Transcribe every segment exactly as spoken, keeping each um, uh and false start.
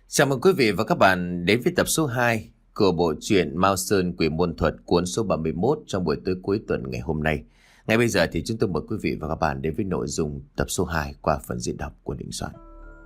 Chào mừng quý vị và các bạn đến với tập số hai của bộ truyện Mao Sơn Quỷ Môn Thuật cuốn số ba mươi mốt trong buổi tối cuối tuần ngày hôm nay. Ngay bây giờ thì chúng tôi mời quý vị và các bạn đến với nội dung tập số hai qua phần diễn đọc của Đình Soạn.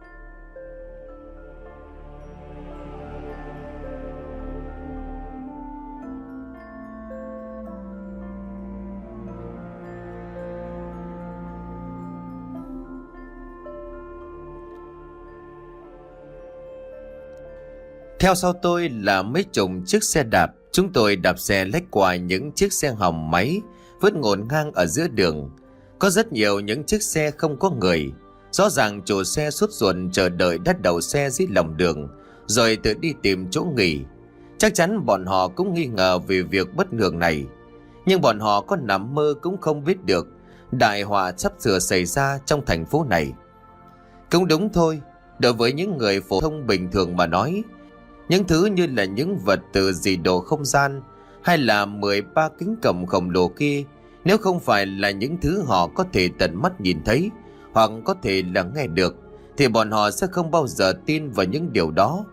Theo sau tôi là mấy chục chiếc xe đạp. Chúng tôi đạp xe lách qua những chiếc xe hỏng máy vứt ngổn ngang ở giữa đường. Có rất nhiều những chiếc xe không có người. Rõ ràng chủ xe sốt ruột chờ đợi đắt đầu xe dưới lòng đường rồi tự đi tìm chỗ nghỉ. Chắc chắn bọn họ cũng nghi ngờ về việc bất thường này, nhưng bọn họ có nằm mơ cũng không biết được đại họa sắp sửa xảy ra trong thành phố này. Cũng đúng thôi, đối với những người phổ thông bình thường mà nói, những thứ như là những vật từ dị độ không gian hay là mười ba kính cổng khổng lồ kia, nếu không phải là những thứ họ có thể tận mắt nhìn thấy hoặc có thể là nghe được, thì bọn họ sẽ không bao giờ tin vào những điều đó.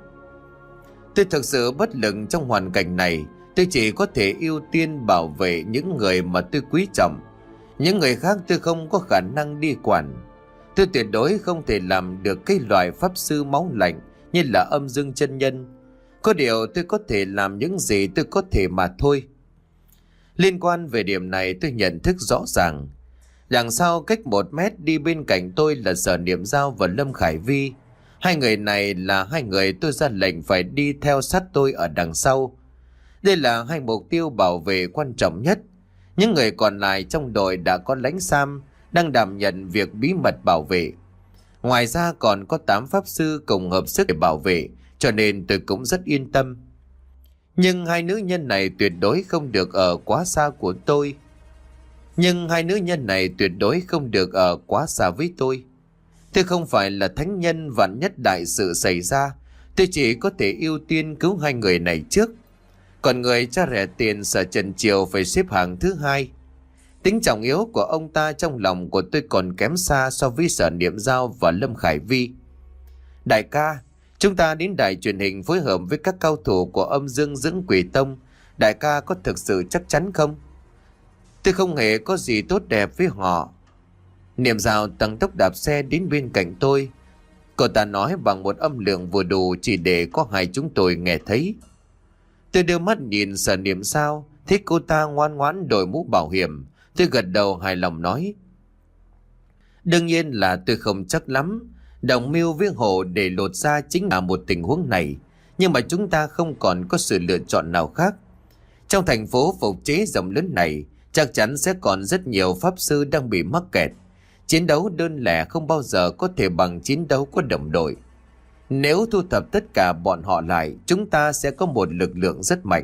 Tôi thực sự bất lực trong hoàn cảnh này. Tôi chỉ có thể ưu tiên bảo vệ những người mà tôi quý trọng. Những người khác tôi không có khả năng đi quản. Tôi tuyệt đối không thể làm được cái loại pháp sư máu lạnh như là Âm Dương chân nhân. Có điều tôi có thể làm những gì tôi có thể mà thôi. Liên quan về điểm này, tôi nhận thức rõ ràng. Đằng sau cách một mét đi bên cạnh tôi là Sở Niệm Giao và Lâm Khải Vi. Hai người này là hai người tôi ra lệnh phải đi theo sát tôi ở đằng sau. Đây là hai mục tiêu bảo vệ quan trọng nhất. Những người còn lại trong đội đã có lãnh Sam đang đảm nhận việc bí mật bảo vệ. Ngoài ra còn có tám pháp sư cùng hợp sức để bảo vệ, cho nên tôi cũng rất yên tâm. Nhưng hai nữ nhân này tuyệt đối không được ở quá xa của tôi. Nhưng hai nữ nhân này tuyệt đối không được ở quá xa với tôi. Tôi không phải là thánh nhân, vạn nhất đại sự xảy ra, tôi chỉ có thể ưu tiên cứu hai người này trước. Còn người cha rẻ tiền Sở Trần Triều phải xếp hàng thứ hai. Tính trọng yếu của ông ta trong lòng của tôi còn kém xa so với Sở Niệm Giao và Lâm Khải Vi. Đại ca, chúng ta đến đài truyền hình phối hợp với các cao thủ của Âm Dương Dưỡng Quỷ Tông. Đại ca có thực sự chắc chắn không? Tôi không hề có gì tốt đẹp với họ. Niệm Giao tăng tốc đạp xe đến bên cạnh tôi. Cô ta nói bằng một âm lượng vừa đủ chỉ để có hai chúng tôi nghe thấy. Tôi đưa mắt nhìn Sở Niệm Giao, thấy cô ta ngoan ngoãn đội mũ bảo hiểm. Tôi gật đầu hài lòng nói: đương nhiên là tôi không chắc lắm. Đồng mưu với Hồ để lột ra chính là một tình huống này, nhưng mà chúng ta không còn có sự lựa chọn nào khác. Trong thành phố phục chế rộng lớn này, chắc chắn sẽ còn rất nhiều pháp sư đang bị mắc kẹt. Chiến đấu đơn lẻ không bao giờ có thể bằng chiến đấu có đồng đội. Nếu thu thập tất cả bọn họ lại, chúng ta sẽ có một lực lượng rất mạnh.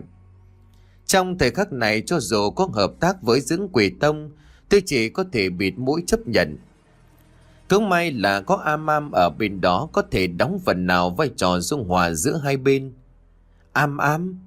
Trong thời khắc này, cho dù có hợp tác với Dưỡng Quỷ Tông, tôi chỉ có thể bịt mũi chấp nhận. Cũng may là có Am Am ở bên đó có thể đóng phần nào vai trò dung hòa giữa hai bên. Am Am?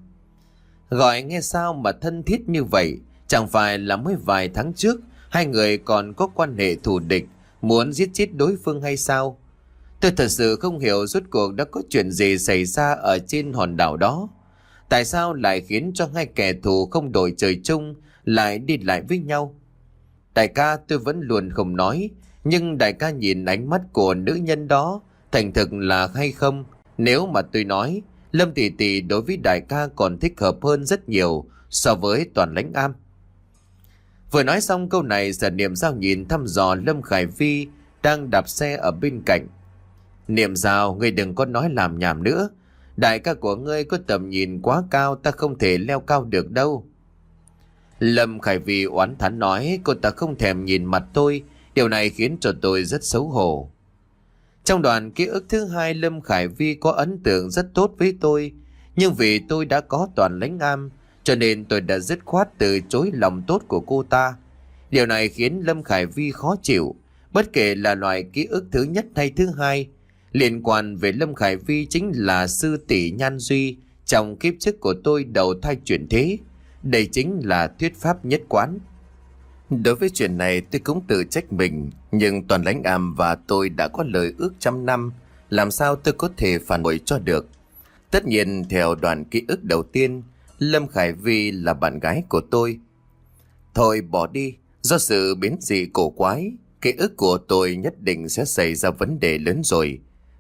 Gọi nghe sao mà thân thiết như vậy? Chẳng phải là mới vài tháng trước hai người còn có quan hệ thù địch, muốn giết chết đối phương hay sao? Tôi thật sự không hiểu rốt cuộc đã có chuyện gì xảy ra ở trên hòn đảo đó. Tại sao lại khiến cho hai kẻ thù không đổi trời chung lại đi lại với nhau? Đại ca, tôi vẫn luôn không nói, nhưng đại ca nhìn ánh mắt của nữ nhân đó thành thực là hay không? Nếu mà tôi nói, Lâm tỷ tỷ đối với đại ca còn thích hợp hơn rất nhiều so với Toàn Lãnh Am. Vừa nói xong câu này, Sở Niệm Giao nhìn thăm dò Lâm Khải Vi đang đạp xe ở bên cạnh. Niệm Giao, ngươi đừng có nói làm nhảm nữa. Đại ca của ngươi có tầm nhìn quá cao, ta không thể leo cao được đâu. Lâm Khải Vi oán thán nói, cô ta không thèm nhìn mặt tôi. Điều này khiến cho tôi rất xấu hổ. Trong đoạn ký ức thứ hai, Lâm Khải Vi có ấn tượng rất tốt với tôi. Nhưng vì tôi đã có Toàn Lãnh Am, cho nên tôi đã dứt khoát từ chối lòng tốt của cô ta. Điều này khiến Lâm Khải Vi khó chịu. Bất kể là loại ký ức thứ nhất hay thứ hai, liên quan về Lâm Khải Vi chính là sư tỷ Nhan Duy trong kiếp trước của tôi đầu thai chuyển thế. Đây chính là thuyết pháp nhất quán. Đối với chuyện này tôi cũng tự trách mình, nhưng Toàn Lãnh Am và tôi đã có lời ước trăm năm, làm sao tôi có thể phản bội cho được. Tất nhiên theo đoạn ký ức đầu tiên, Lâm Khải Vi là bạn gái của tôi. Thôi bỏ đi, do sự biến dị cổ quái, ký ức của tôi nhất định sẽ xảy ra vấn đề lớn rồi.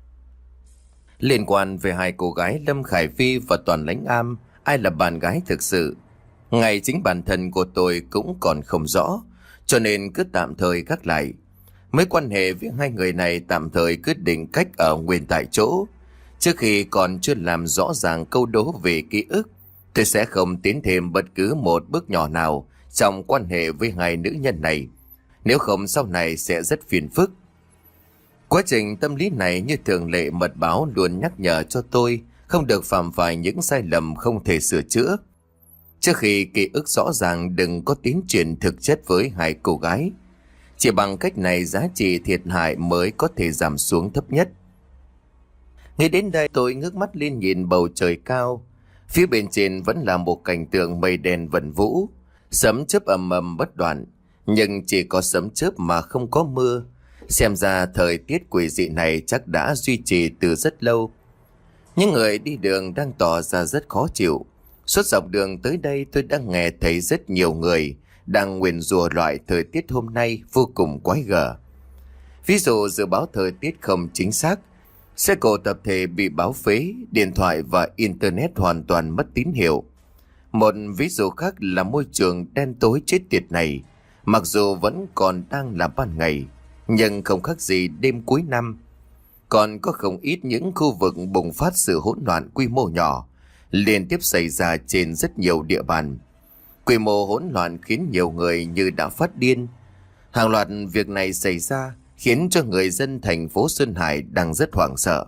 Liên quan về hai cô gái Lâm Khải Vi và Toàn Lãnh Am, ai là bạn gái thực sự, ngay chính bản thân của tôi cũng còn không rõ, cho nên cứ tạm thời gác lại. Mối quan hệ với hai người này tạm thời quyết định cách ở nguyên tại chỗ. Trước khi còn chưa làm rõ ràng câu đố về ký ức, tôi sẽ không tiến thêm bất cứ một bước nhỏ nào trong quan hệ với hai nữ nhân này. Nếu không sau này sẽ rất phiền phức. Quá trình tâm lý này như thường lệ, mật báo luôn nhắc nhở cho tôi không được phạm phải những sai lầm không thể sửa chữa. Trước khi ký ức rõ ràng đừng có tiến triển thực chất với hai cô gái. Chỉ bằng cách này giá trị thiệt hại mới có thể giảm xuống thấp nhất. Ngay đến đây tôi ngước mắt lên nhìn bầu trời cao. Phía bên trên vẫn là một cảnh tượng mây đen vần vũ, sấm chớp ầm ầm bất đoạn, nhưng chỉ có sấm chớp mà không có mưa. Xem ra thời tiết quỷ dị này chắc đã duy trì từ rất lâu. Những người đi đường đang tỏ ra rất khó chịu. Suốt dọc đường tới đây tôi đã nghe thấy rất nhiều người đang nguyền rủa loại thời tiết hôm nay vô cùng quái gở. Ví dụ dự báo thời tiết không chính xác, xe cộ tập thể bị báo phế, điện thoại và internet hoàn toàn mất tín hiệu. Một ví dụ khác là môi trường đen tối chết tiệt này, mặc dù vẫn còn đang là ban ngày, nhưng không khác gì đêm cuối năm. Còn có không ít những khu vực bùng phát sự hỗn loạn quy mô nhỏ, liên tiếp xảy ra trên rất nhiều địa bàn. Quy mô hỗn loạn khiến nhiều người như đã phát điên. Hàng loạt việc này xảy ra khiến cho người dân thành phố Sơn Hải đang rất hoảng sợ.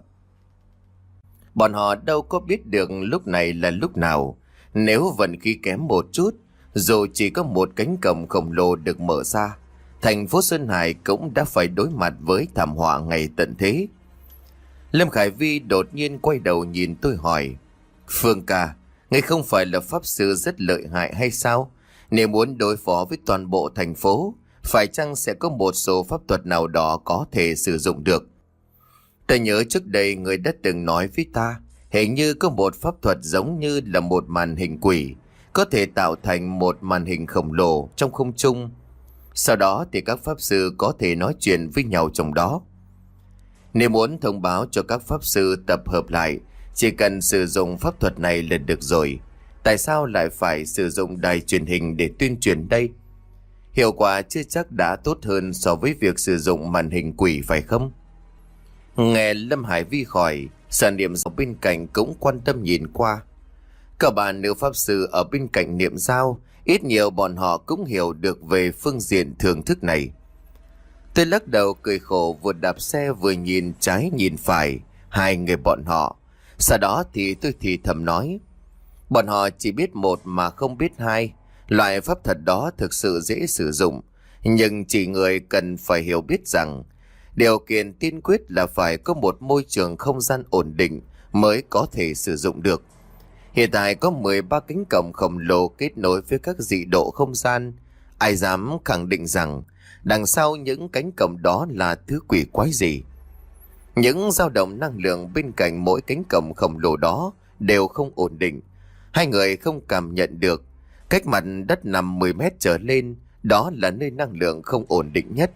Bọn họ đâu có biết được lúc này là lúc nào. Nếu vận khí kém một chút, dù chỉ có một cánh cổng khổng lồ được mở ra, thành phố Sơn Hải cũng đã phải đối mặt với thảm họa ngày tận thế. Lâm Khải Vi đột nhiên quay đầu nhìn tôi hỏi: Phương ca, ngươi không phải là pháp sư rất lợi hại hay sao? Nếu muốn đối phó với toàn bộ thành phố, phải chăng sẽ có một số pháp thuật nào đó có thể sử dụng được? Ta nhớ trước đây người đã từng nói với ta, hình như có một pháp thuật giống như là một màn hình quỷ, có thể tạo thành một màn hình khổng lồ trong không trung. Sau đó thì các pháp sư có thể nói chuyện với nhau trong đó. Nếu muốn thông báo cho các pháp sư tập hợp lại, chỉ cần sử dụng pháp thuật này là được rồi. Tại sao lại phải sử dụng đài truyền hình để tuyên truyền đây? Hiệu quả chưa chắc đã tốt hơn so với việc sử dụng màn hình quỷ phải không? Nghe Lâm Hải Vi khỏi, Sở Niệm Giao bên cạnh cũng quan tâm nhìn qua. Các bạn nữ pháp sư ở bên cạnh Niệm Giao, ít nhiều bọn họ cũng hiểu được về phương diện thưởng thức này. Tôi lắc đầu cười khổ, vừa đạp xe vừa nhìn trái nhìn phải hai người bọn họ. Sau đó thì tôi thì thầm nói: bọn họ chỉ biết một mà không biết hai. Loại pháp thuật đó thực sự dễ sử dụng, nhưng chỉ người cần phải hiểu biết rằng điều kiện tiên quyết là phải có một môi trường không gian ổn định mới có thể sử dụng được. Hiện tại có mười ba cánh cổng khổng lồ kết nối với các dị độ không gian. Ai dám khẳng định rằng đằng sau những cánh cổng đó là thứ quỷ quái gì? Những dao động năng lượng bên cạnh mỗi cánh cổng khổng lồ đó đều không ổn định. Hai người không cảm nhận được. Cách mặt đất nằm mười mét trở lên, đó là nơi năng lượng không ổn định nhất.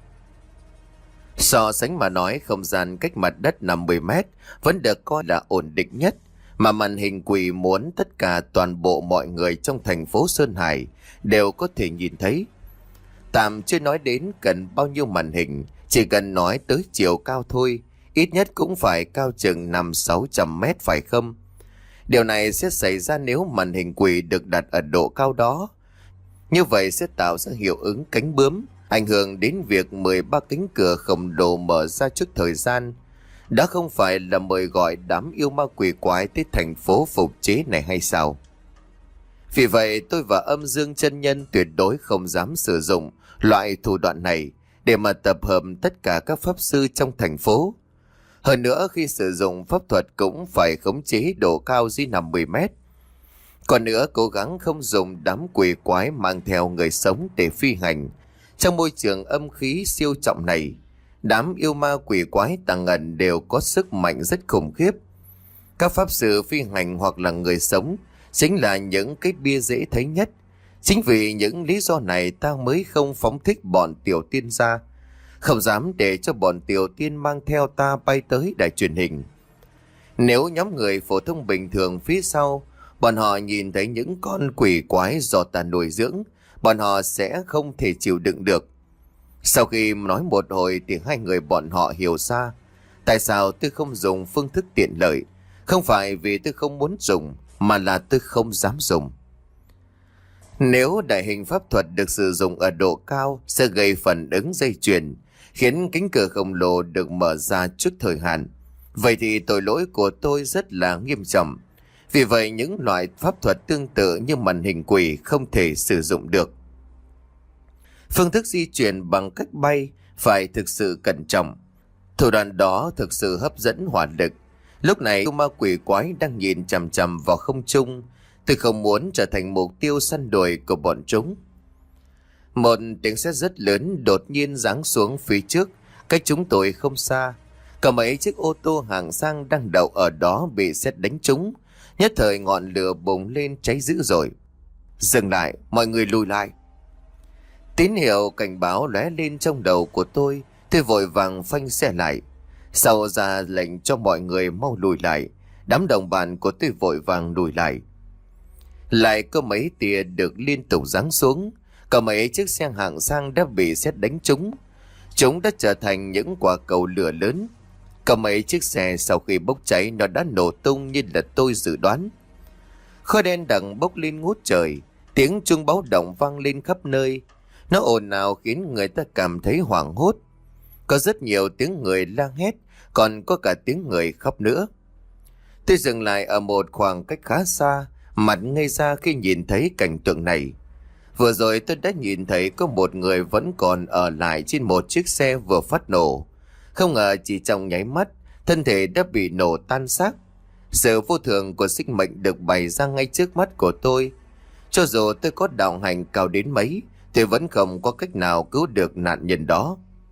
So sánh mà nói, không gian cách mặt đất nằm mười mét vẫn được coi là ổn định nhất, mà màn hình quỷ muốn tất cả toàn bộ mọi người trong thành phố Sơn Hải đều có thể nhìn thấy. Tạm chưa nói đến cần bao nhiêu màn hình, chỉ cần nói tới chiều cao thôi, ít nhất cũng phải cao chừng năm sáu trăm mét phải không? Điều này sẽ xảy ra nếu màn hình quỷ được đặt ở độ cao đó. Như vậy sẽ tạo ra hiệu ứng cánh bướm, ảnh hưởng đến việc mười ba cánh cửa khổng lồ mở ra trước thời gian. Đã không phải là mời gọi đám yêu ma quỷ quái tới thành phố phục chế này hay sao? Vì vậy tôi và Âm Dương chân nhân tuyệt đối không dám sử dụng loại thủ đoạn này để mà tập hợp tất cả các pháp sư trong thành phố. Hơn nữa khi sử dụng pháp thuật cũng phải khống chế độ cao dưới năm mươi mét. Còn nữa cố gắng không dùng đám quỷ quái mang theo người sống để phi hành trong môi trường âm khí siêu trọng này. Đám yêu ma quỷ quái tà ẩn đều có sức mạnh rất khủng khiếp. Các pháp sư phi hành hoặc là người sống chính là những cái bia dễ thấy nhất. Chính vì những lý do này ta mới không phóng thích bọn tiểu tiên ra, không dám để cho bọn tiểu tiên mang theo ta bay tới đài truyền hình. Nếu nhóm người phổ thông bình thường phía sau, bọn họ nhìn thấy những con quỷ quái do ta nuôi dưỡng, bọn họ sẽ không thể chịu đựng được. Sau khi nói một hồi thì hai người bọn họ hiểu ra tại sao tôi không dùng phương thức tiện lợi. Không phải vì tôi không muốn dùng, mà là tôi không dám dùng. Nếu đại hình pháp thuật được sử dụng ở độ cao sẽ gây phản ứng dây chuyền, khiến cánh cửa khổng lồ được mở ra trước thời hạn. Vậy thì tội lỗi của tôi rất là nghiêm trọng. Vì vậy những loại pháp thuật tương tự như màn hình quỷ không thể sử dụng được. Phương thức di chuyển bằng cách bay phải thực sự cẩn trọng. Thủ đoạn đó thực sự hấp dẫn hỏa lực. Lúc này ma quỷ quái đang nhìn chằm chằm vào không trung. Tôi không muốn trở thành mục tiêu săn đuổi của bọn chúng. Một tiếng sét rất lớn đột nhiên giáng xuống phía trước, cách chúng tôi không xa. Cả mấy chiếc ô tô hàng sang đang đậu ở đó bị sét đánh trúng. Nhất thời ngọn lửa bùng lên cháy dữ dội. Dừng lại, mọi người lùi lại. Tín hiệu cảnh báo lóe lên trong đầu của tôi. Tôi vội vàng phanh xe lại. Sau ra lệnh cho mọi người mau lùi lại. Đám đồng bạn của tôi vội vàng lùi lại. Lại có mấy tia được liên tục giáng xuống. Cả mấy chiếc xe hạng sang đã bị sét đánh trúng. Chúng đã trở thành những quả cầu lửa lớn. Cả mấy chiếc xe sau khi bốc cháy nó đã nổ tung như là tôi dự đoán. Khói đen đặc bốc lên ngút trời. Tiếng chuông báo động vang lên khắp nơi. Nó ồn ào khiến người ta cảm thấy hoảng hốt. Có rất nhiều tiếng người la hét, còn có cả tiếng người khóc nữa. Tôi dừng lại ở một khoảng cách khá xa, mặt ngây ra khi nhìn thấy cảnh tượng này. Vừa rồi tôi đã nhìn thấy có một người vẫn còn ở lại trên một chiếc xe vừa phát nổ. Không ngờ chỉ trong nháy mắt, thân thể đã bị nổ tan xác. Sự vô thường của sinh mệnh được bày ra ngay trước mắt của tôi. Cho dù tôi có đạo hành cao đến mấy, tôi vẫn không có cách nào cứu được nạn nhân đó.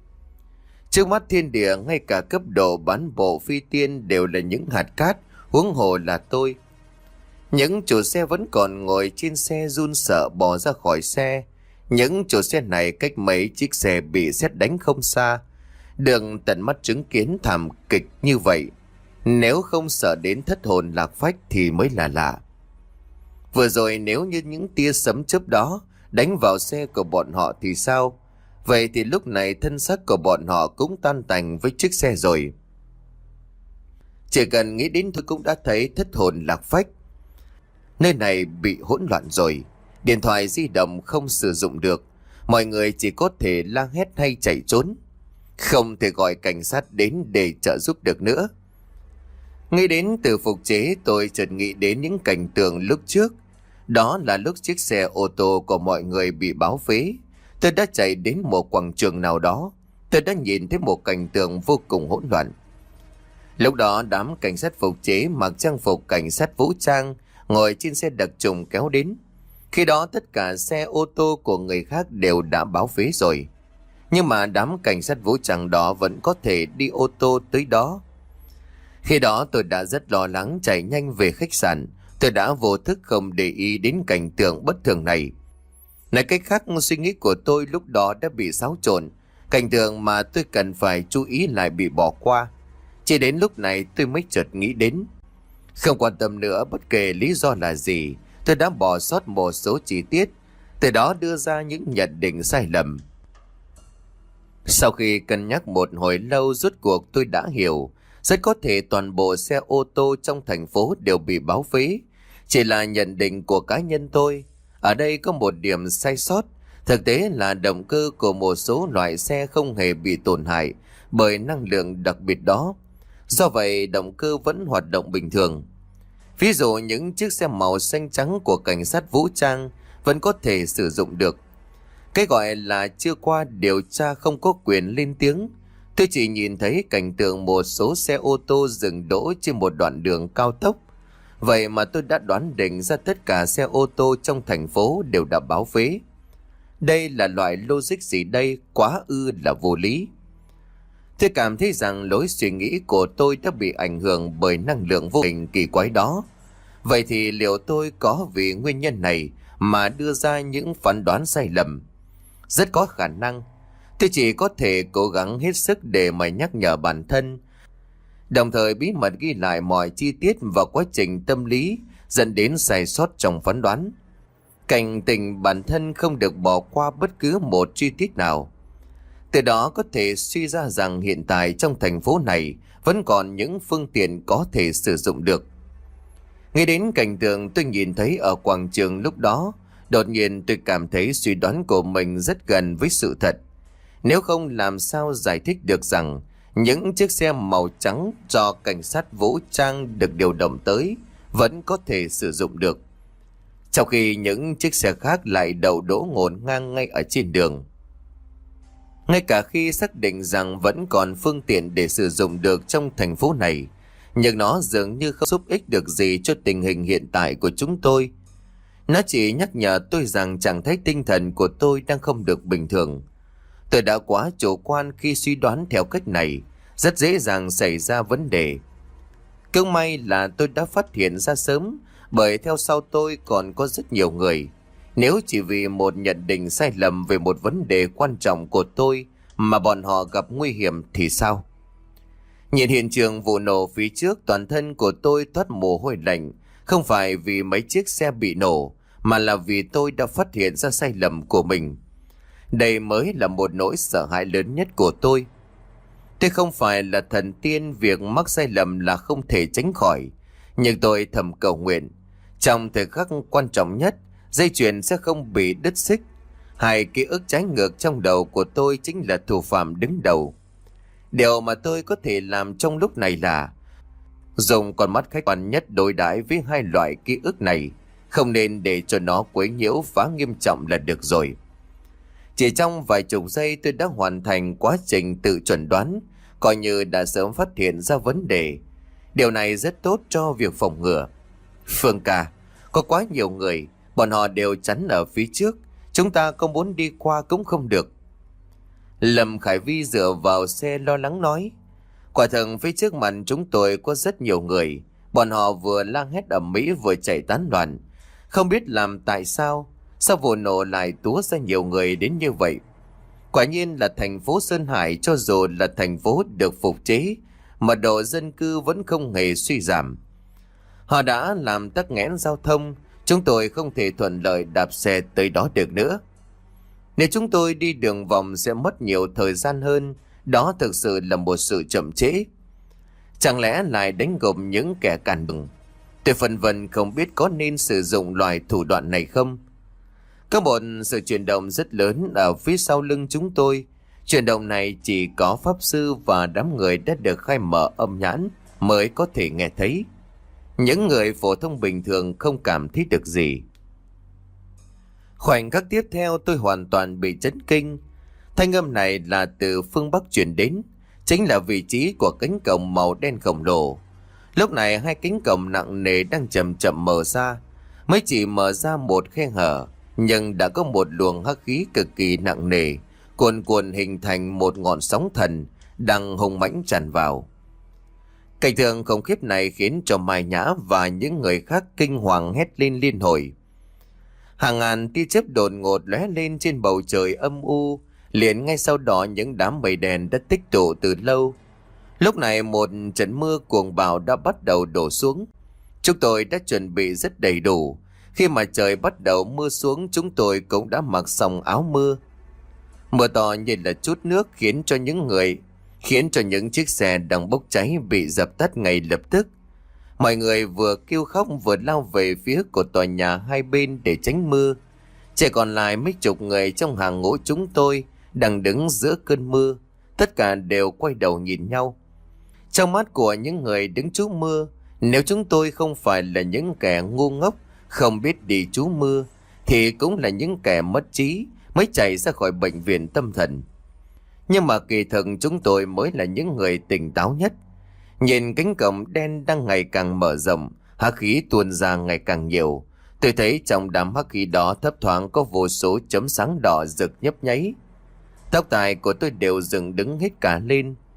Trước mắt thiên địa, ngay cả cấp độ bán bộ phi tiên đều là những hạt cát, huống hồ là tôi. Những chủ xe vẫn còn ngồi trên xe run sợ bỏ ra khỏi xe. Những chủ xe này cách mấy chiếc xe bị sét đánh không xa. Được tận mắt chứng kiến thảm kịch như vậy, nếu không sợ đến thất hồn lạc phách thì mới là lạ. Vừa rồi nếu như những tia sấm chớp đó đánh vào xe của bọn họ thì sao? Vậy thì lúc này thân xác của bọn họ cũng tan tành với chiếc xe rồi. Chỉ cần nghĩ đến tôi cũng đã thấy thất hồn lạc phách. Nơi này bị hỗn loạn rồi. Điện thoại di động không sử dụng được. Mọi người chỉ có thể la hét hay chạy trốn. Không thể gọi cảnh sát đến để trợ giúp được nữa. Nghĩ đến từ phục chế, tôi chợt nghĩ đến những cảnh tượng lúc trước. Đó là lúc chiếc xe ô tô của mọi người bị báo phế. Tôi đã chạy đến một quảng trường nào đó. Tôi đã nhìn thấy một cảnh tượng vô cùng hỗn loạn. Lúc đó đám cảnh sát phục chế mặc trang phục cảnh sát vũ trang ngồi trên xe đặc trùng kéo đến. Khi đó tất cả xe ô tô của người khác đều đã báo phế rồi. Nhưng mà đám cảnh sát vũ trang đó vẫn có thể đi ô tô tới đó. Khi đó tôi đã rất lo lắng chạy nhanh về khách sạn. Tôi đã vô thức không để ý đến cảnh tượng bất thường này. Nói cách khác, suy nghĩ của tôi lúc đó đã bị xáo trộn. Cảnh tượng mà tôi cần phải chú ý lại bị bỏ qua. Chỉ đến lúc này tôi mới chợt nghĩ đến. Không quan tâm nữa bất kể lý do là gì, tôi đã bỏ sót một số chi tiết, từ đó đưa ra những nhận định sai lầm. Sau khi cân nhắc một hồi lâu, rốt cuộc tôi đã hiểu, rất có thể toàn bộ xe ô tô trong thành phố đều bị báo phế. Chỉ là nhận định của cá nhân tôi. Ở đây có một điểm sai sót. Thực tế là động cơ của một số loại xe không hề bị tổn hại bởi năng lượng đặc biệt đó. Do vậy động cơ vẫn hoạt động bình thường. Ví dụ những chiếc xe màu xanh trắng của cảnh sát vũ trang vẫn có thể sử dụng được. Cái gọi là chưa qua điều tra không có quyền lên tiếng. Tôi chỉ nhìn thấy cảnh tượng một số xe ô tô dừng đỗ trên một đoạn đường cao tốc. Vậy mà tôi đã đoán định ra tất cả xe ô tô trong thành phố đều đã báo phế. Đây là loại logic gì đây, quá ư là vô lý. Tôi cảm thấy rằng lối suy nghĩ của tôi đã bị ảnh hưởng bởi năng lượng vô hình kỳ quái đó. Vậy thì liệu tôi có vì nguyên nhân này mà đưa ra những phán đoán sai lầm? Rất có khả năng. Tôi chỉ có thể cố gắng hết sức để mà nhắc nhở bản thân, đồng thời bí mật ghi lại mọi chi tiết và quá trình tâm lý dẫn đến sai sót trong phán đoán. Cảnh tỉnh bản thân không được bỏ qua bất cứ một chi tiết nào. Từ đó có thể suy ra rằng hiện tại trong thành phố này vẫn còn những phương tiện có thể sử dụng được. Nghĩ đến cảnh tượng tôi nhìn thấy ở quảng trường lúc đó, đột nhiên tôi cảm thấy suy đoán của mình rất gần với sự thật. Nếu không làm sao giải thích được rằng những chiếc xe màu trắng do cảnh sát vũ trang được điều động tới vẫn có thể sử dụng được, trong khi những chiếc xe khác lại đậu đỗ ngổn ngang ngay ở trên đường. Ngay cả khi xác định rằng vẫn còn phương tiện để sử dụng được trong thành phố này, nhưng nó dường như không giúp ích được gì cho tình hình hiện tại của chúng tôi. Nó chỉ nhắc nhở tôi rằng trạng thái tinh thần của tôi đang không được bình thường. Tôi đã quá chủ quan khi suy đoán theo cách này, rất dễ dàng xảy ra vấn đề. Cũng may là tôi đã phát hiện ra sớm, bởi theo sau tôi còn có rất nhiều người. Nếu chỉ vì một nhận định sai lầm về một vấn đề quan trọng của tôi mà bọn họ gặp nguy hiểm thì sao? Nhìn hiện trường vụ nổ phía trước, toàn thân của tôi toát mồ hôi lạnh, không phải vì mấy chiếc xe bị nổ, mà là vì tôi đã phát hiện ra sai lầm của mình. Đây mới là một nỗi sợ hãi lớn nhất của tôi. Tôi không phải là thần tiên, việc mắc sai lầm là không thể tránh khỏi. Nhưng tôi thầm cầu nguyện, trong thời khắc quan trọng nhất, dây chuyền sẽ không bị đứt xích. Hai ký ức trái ngược trong đầu của tôi chính là thủ phạm đứng đầu. Điều mà tôi có thể làm trong lúc này là dùng con mắt khách quan nhất đối đãi với hai loại ký ức này, không nên để cho nó quấy nhiễu phá nghiêm trọng là được rồi. Chỉ trong vài chục giây tôi đã hoàn thành quá trình tự chuẩn đoán, coi như đã sớm phát hiện ra vấn đề. Điều này rất tốt cho việc phòng ngừa. Phương ca, có quá nhiều người, bọn họ đều chắn ở phía trước, chúng ta không muốn đi qua cũng không được. Lâm Khải Vi dựa vào xe lo lắng nói, quả thật phía trước mặt chúng tôi có rất nhiều người, bọn họ vừa la hét ầm ĩ vừa chạy tán loạn. Không biết làm tại sao, sao vụ nổ lại túa ra nhiều người đến như vậy. Quả nhiên là thành phố Sơn Hải, cho dù là thành phố được phục chế, mật độ dân cư vẫn không hề suy giảm. Họ đã làm tắc nghẽn giao thông, chúng tôi không thể thuận lợi đạp xe tới đó được nữa. Nếu chúng tôi đi đường vòng sẽ mất nhiều thời gian hơn, đó thực sự là một sự chậm trễ. Chẳng lẽ lại đánh gục những kẻ cản đường? Tôi phân vân không biết có nên sử dụng loại thủ đoạn này không. Có một sự chuyển động rất lớn ở phía sau lưng chúng tôi. Chuyển động này chỉ có pháp sư và đám người đã được khai mở âm nhãn mới có thể nghe thấy. Những người phổ thông bình thường không cảm thấy được gì. Khoảnh khắc tiếp theo tôi hoàn toàn bị chấn kinh. Thanh âm này là từ phương Bắc truyền đến, chính là vị trí của cánh cổng màu đen khổng lồ. Lúc này hai cánh cổng nặng nề đang chậm chậm mở ra, mới chỉ mở ra một khe hở, nhưng đã có một luồng hắc khí cực kỳ nặng nề cuồn cuộn hình thành một ngọn sóng thần đang hùng mãnh tràn vào. Cảnh tượng khủng khiếp này khiến cho Mai Nhã và những người khác kinh hoàng hét lên liên hồi. Hàng ngàn tia chớp đột ngột lóe lên trên bầu trời âm u, liền ngay sau đó những đám mây đen đã tích tụ từ lâu. Lúc này một trận mưa cuồng bạo đã bắt đầu đổ xuống. Chúng tôi đã chuẩn bị rất đầy đủ. Khi mà trời bắt đầu mưa xuống, chúng tôi cũng đã mặc xong áo mưa. Mưa to như là chút nước khiến cho những người khiến cho những chiếc xe đang bốc cháy bị dập tắt ngay lập tức. Mọi người vừa kêu khóc vừa lao về phía của tòa nhà hai bên để tránh mưa. Chỉ còn lại mấy chục người trong hàng ngũ chúng tôi đang đứng giữa cơn mưa. Tất cả đều quay đầu nhìn nhau. Trong mắt của những người đứng trú mưa, nếu chúng tôi không phải là những kẻ ngu ngốc không biết đi trú mưa, thì cũng là những kẻ mất trí mới chạy ra khỏi bệnh viện tâm thần. Nhưng mà kỳ thực chúng tôi mới là những người tỉnh táo nhất. Nhìn cánh cổng đen đang ngày càng mở rộng, hắc khí tuôn ra ngày càng nhiều. Tôi thấy trong đám hắc khí đó thấp thoáng có vô số chấm sáng đỏ rực nhấp nháy. Tóc tai của tôi đều dựng đứng hết cả lên.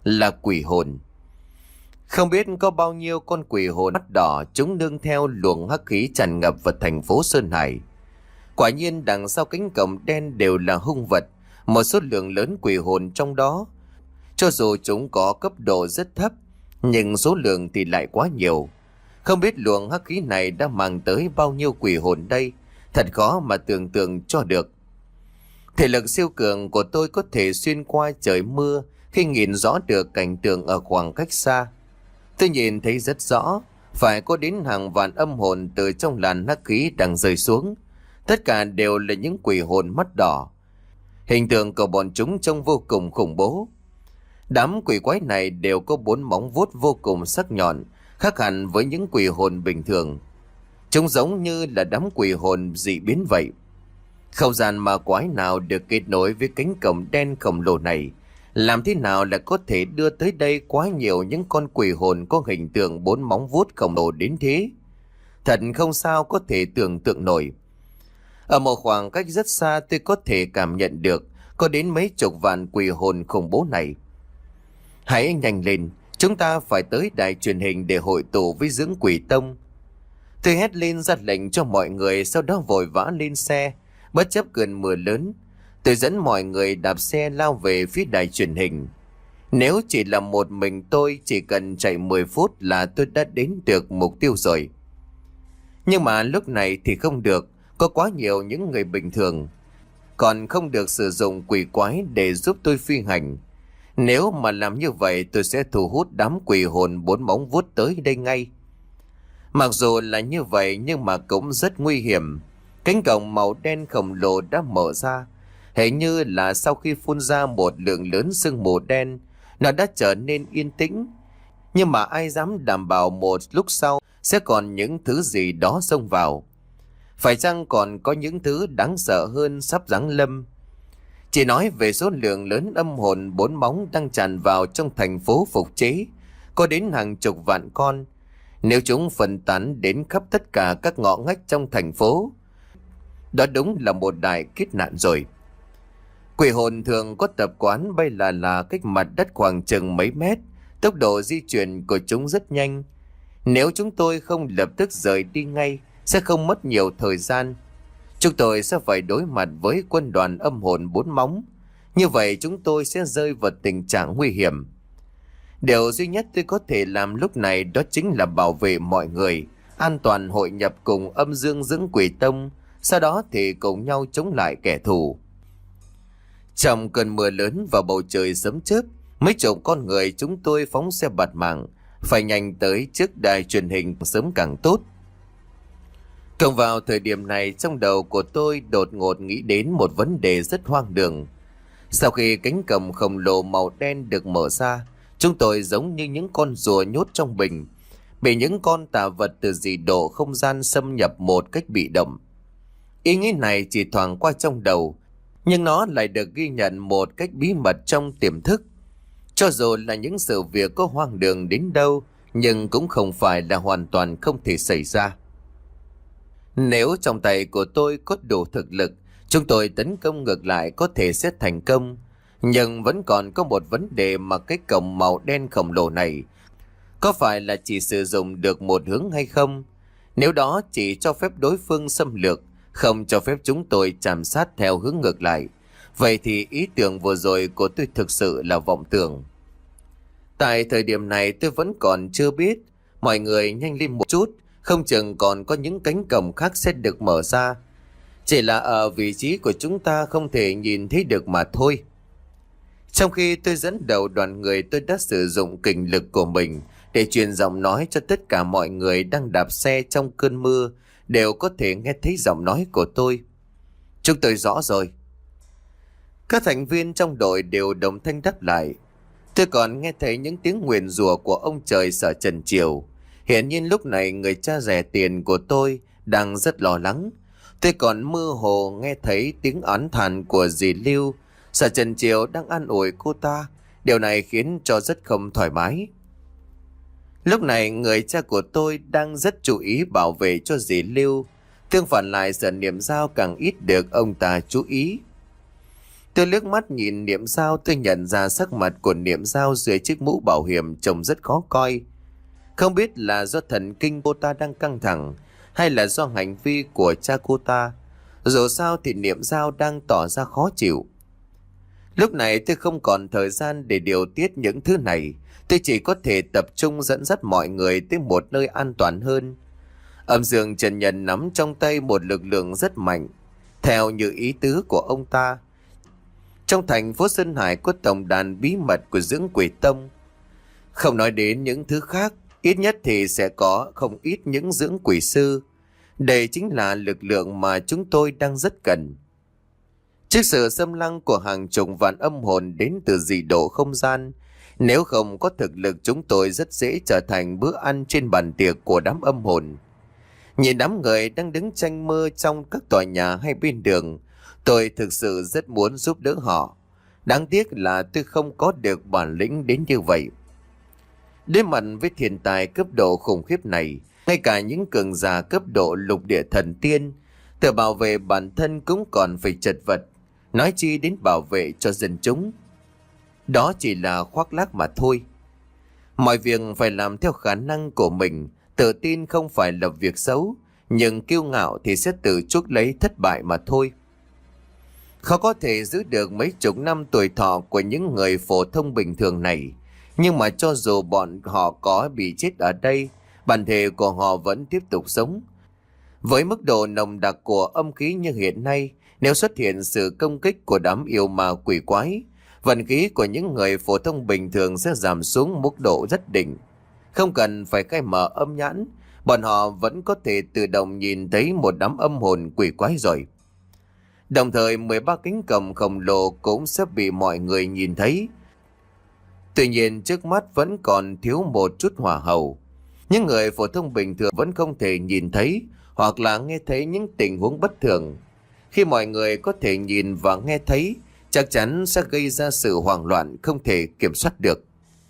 là quỷ hồn. Không biết có bao nhiêu con quỷ hồn mắt đỏ chúng nương theo luồng hắc khí tràn ngập vào thành phố Sơn Hải. Quả nhiên đằng sau cánh cổng đen đều là hung vật, một số lượng lớn quỷ hồn trong đó. Cho dù chúng có cấp độ rất thấp, nhưng số lượng thì lại quá nhiều. Không biết luồng hắc khí này đã mang tới bao nhiêu quỷ hồn đây, thật khó mà tưởng tượng cho được. Thể lực siêu cường của tôi có thể xuyên qua trời mưa khi nhìn rõ được cảnh tượng ở khoảng cách xa. Tôi nhìn thấy rất rõ, phải có đến hàng vạn âm hồn từ trong làn hắc khí đang rơi xuống. Tất cả đều là những quỷ hồn mắt đỏ. Hình tượng của bọn chúng trông vô cùng khủng bố. Đám quỷ quái này đều có bốn móng vuốt vô cùng sắc nhọn, khác hẳn với những quỷ hồn bình thường. Chúng giống như là đám quỷ hồn dị biến vậy. Không gian ma quái nào được kết nối với cánh cổng đen khổng lồ này? Làm thế nào lại có thể đưa tới đây quá nhiều những con quỷ hồn có hình tượng bốn móng vuốt khổng lồ đến thế? Thật không sao có thể tưởng tượng nổi. Ở một khoảng cách rất xa tôi có thể cảm nhận được có đến mấy chục vạn quỷ hồn khủng bố này. Hãy nhanh lên, chúng ta phải tới đài truyền hình để hội tụ với dưỡng quỷ tông. Tôi hét lên ra lệnh cho mọi người, sau đó vội vã lên xe. Bất chấp cơn mưa lớn, tôi dẫn mọi người đạp xe lao về phía đài truyền hình. Nếu chỉ là một mình tôi, chỉ cần chạy mười phút là tôi đã đến được mục tiêu rồi. Nhưng mà lúc này thì không được, có quá nhiều những người bình thường, còn không được sử dụng quỷ quái để giúp tôi phi hành. Nếu mà làm như vậy tôi sẽ thu hút đám quỷ hồn bốn móng vuốt tới đây ngay. Mặc dù là như vậy nhưng mà cũng rất nguy hiểm. Cánh cổng màu đen khổng lồ đã mở ra. Hình như là sau khi phun ra một lượng lớn sương mù đen, nó đã trở nên yên tĩnh. Nhưng mà ai dám đảm bảo một lúc sau sẽ còn những thứ gì đó xông vào? Phải chăng còn có những thứ đáng sợ hơn sắp giáng lâm? Chỉ nói về số lượng lớn âm hồn bốn móng đang tràn vào trong thành phố phục chế, có đến hàng chục vạn con. Nếu chúng phân tán đến khắp tất cả các ngõ ngách trong thành phố, đó đúng là một đại kiếp nạn rồi. Quỷ hồn thường có tập quán bay là là cách mặt đất khoảng chừng mấy mét. Tốc độ di chuyển của chúng rất nhanh. Nếu chúng tôi không lập tức rời đi ngay, sẽ không mất nhiều thời gian. Chúng tôi sẽ phải đối mặt với quân đoàn âm hồn bốn móng. Như vậy chúng tôi sẽ rơi vào tình trạng nguy hiểm. Điều duy nhất tôi có thể làm lúc này đó chính là bảo vệ mọi người, an toàn hội nhập cùng âm dương dưỡng quỷ tông, sau đó thì cùng nhau chống lại kẻ thù. Trong cơn mưa lớn và bầu trời sấm chớp, mấy chục con người chúng tôi phóng xe bạt mạng, phải nhanh tới trước đài truyền hình sớm càng tốt. Cộng vào thời điểm này, trong đầu của tôi đột ngột nghĩ đến một vấn đề rất hoang đường. Sau khi cánh cổng khổng lồ màu đen được mở ra, chúng tôi giống như những con rùa nhốt trong bình, bị những con tà vật từ dị độ không gian xâm nhập một cách bị động. Ý nghĩ này chỉ thoảng qua trong đầu, nhưng nó lại được ghi nhận một cách bí mật trong tiềm thức. Cho dù là những sự việc có hoang đường đến đâu, nhưng cũng không phải là hoàn toàn không thể xảy ra. Nếu trong tay của tôi có đủ thực lực, chúng tôi tấn công ngược lại có thể sẽ thành công. Nhưng vẫn còn có một vấn đề mà cái cổng màu đen khổng lồ này có phải là chỉ sử dụng được một hướng hay không? Nếu đó chỉ cho phép đối phương xâm lược, không cho phép chúng tôi chạm sát theo hướng ngược lại, vậy thì ý tưởng vừa rồi của tôi thực sự là vọng tưởng. Tại thời điểm này tôi vẫn còn chưa biết. Mọi người nhanh lên một chút, không chừng còn có những cánh cổng khác sẽ được mở ra. Chỉ là ở vị trí của chúng ta không thể nhìn thấy được mà thôi. Trong khi tôi dẫn đầu đoàn người, tôi đã sử dụng kình lực của mình để truyền giọng nói cho tất cả mọi người đang đạp xe trong cơn mưa đều có thể nghe thấy giọng nói của tôi. Chúng tôi rõ rồi. Các thành viên trong đội đều đồng thanh đáp lại. Tôi còn nghe thấy những tiếng nguyền rủa của ông trời Sở Trần Triều. Hiển nhiên lúc này người cha rẻ tiền của tôi đang rất lo lắng. Tôi còn mơ hồ nghe thấy tiếng oán thán của dì Lưu. Sở Trần Triều đang an ủi cô ta. Điều này khiến cho rất không thoải mái. Lúc này người cha của tôi đang rất chú ý bảo vệ cho dì Lưu. Tương phản lại, Sở Niệm Giao càng ít được ông ta chú ý. Tôi liếc mắt nhìn Niệm Giao, tôi nhận ra sắc mặt của Niệm Giao dưới chiếc mũ bảo hiểm trông rất khó coi. Không biết là do thần kinh cô ta đang căng thẳng hay là do hành vi của cha cô ta. Dù sao thì Niệm Giao đang tỏ ra khó chịu. Lúc này tôi không còn thời gian để điều tiết những thứ này. Tôi chỉ có thể tập trung dẫn dắt mọi người tới một nơi an toàn hơn. Âm Dương Trần Nhân nắm trong tay một lực lượng rất mạnh. Theo như ý tứ của ông ta, trong thành phố Sơn Hải có tổng đàn bí mật của Dưỡng Quỷ Tông. Không nói đến những thứ khác, ít nhất thì sẽ có không ít những dưỡng quỷ sư. Đây chính là lực lượng mà chúng tôi đang rất cần. Trước sự xâm lăng của hàng chục vạn âm hồn đến từ dị độ không gian, nếu không có thực lực chúng tôi rất dễ trở thành bữa ăn trên bàn tiệc của đám âm hồn. Nhìn đám người đang đứng tranh mơ trong các tòa nhà hay bên đường, tôi thực sự rất muốn giúp đỡ họ. Đáng tiếc là tôi không có được bản lĩnh đến như vậy. Đối mặt với thiên tài cấp độ khủng khiếp này, ngay cả những cường giả cấp độ lục địa thần tiên, tự bảo vệ bản thân cũng còn phải chật vật, nói chi đến bảo vệ cho dân chúng. Đó chỉ là khoác lác mà thôi. Mọi việc phải làm theo khả năng của mình, tự tin không phải là việc xấu, nhưng kiêu ngạo thì sẽ tự chuốc lấy thất bại mà thôi. Khó có thể giữ được mấy chục năm tuổi thọ của những người phổ thông bình thường này, nhưng mà cho dù bọn họ có bị chết ở đây, bản thể của họ vẫn tiếp tục sống. Với mức độ nồng đặc của âm khí như hiện nay, nếu xuất hiện sự công kích của đám yêu ma quỷ quái, vận khí của những người phổ thông bình thường sẽ giảm xuống mức độ rất đỉnh. Không cần phải khai mở âm nhãn, bọn họ vẫn có thể tự động nhìn thấy một đám âm hồn quỷ quái rồi. Đồng thời mười ba cánh cầm khổng lồ cũng sẽ bị mọi người nhìn thấy. Tuy nhiên trước mắt vẫn còn thiếu một chút hỏa hầu. Những người phổ thông bình thường vẫn không thể nhìn thấy hoặc là nghe thấy những tình huống bất thường. Khi mọi người có thể nhìn và nghe thấy, chắc chắn sẽ gây ra sự hoảng loạn không thể kiểm soát được.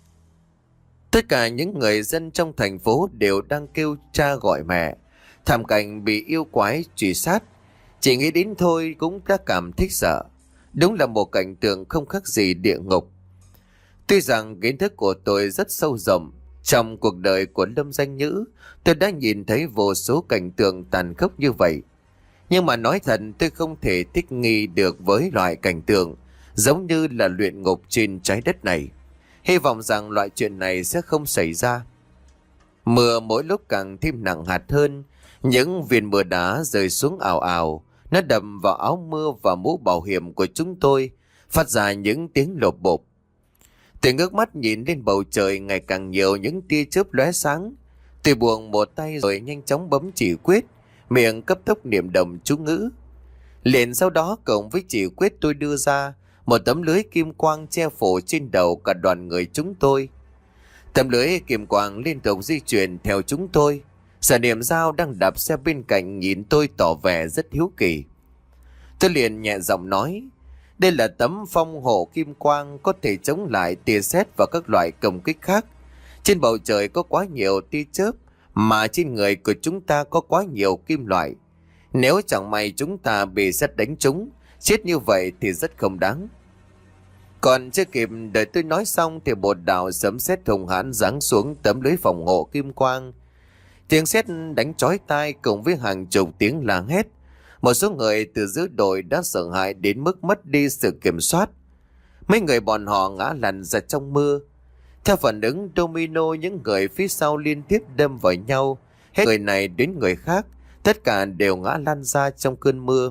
Tất cả những người dân trong thành phố đều đang kêu cha gọi mẹ. Thảm cảnh bị yêu quái truy sát, chỉ nghĩ đến thôi cũng đã cảm thấy sợ. Đúng là một cảnh tượng không khác gì địa ngục. Tuy rằng kiến thức của tôi rất sâu rộng, trong cuộc đời của Lâm Danh Nhữ, tôi đã nhìn thấy vô số cảnh tượng tàn khốc như vậy. Nhưng mà nói thật, tôi không thể thích nghi được với loại cảnh tượng giống như là luyện ngục trên trái đất này. Hy vọng rằng loại chuyện này sẽ không xảy ra. Mưa mỗi lúc càng thêm nặng hạt hơn, những viên mưa đá rơi xuống ào ào, nó đập vào áo mưa và mũ bảo hiểm của chúng tôi, phát ra những tiếng lộp bộp. Tôi ngước mắt nhìn lên bầu trời, ngày càng nhiều những tia chớp lóe sáng. Tôi buông một tay rồi nhanh chóng bấm chỉ quyết, miệng cấp tốc niệm động chú ngữ. Liền sau đó cộng với chỉ quyết tôi đưa ra, một tấm lưới kim quang che phủ trên đầu cả đoàn người chúng tôi. Tấm lưới kim quang liên tục di chuyển theo chúng tôi. Sở Niệm Giao đang đạp xe bên cạnh nhìn tôi tỏ vẻ rất hiếu kỳ. Tôi liền nhẹ giọng nói, đây là tấm phong hộ kim quang có thể chống lại tia sét và các loại công kích khác. Trên bầu trời có quá nhiều tia chớp, mà trên người của chúng ta có quá nhiều kim loại. Nếu chẳng may chúng ta bị sét đánh trúng, chết như vậy thì rất không đáng. Còn chưa kịp đợi tôi nói xong thì một đạo sấm sét hùng hãn giáng xuống tấm lưới phòng hộ kim quang. Tiếng sét đánh chói tai cùng với hàng chục tiếng la hét. Một số người từ giữa đội đã sợ hãi đến mức mất đi sự kiểm soát. Mấy người bọn họ ngã lăn ra trong mưa. Theo phản ứng domino, những người phía sau liên tiếp đâm vào nhau. Hết người này đến người khác, tất cả đều ngã lăn ra trong cơn mưa.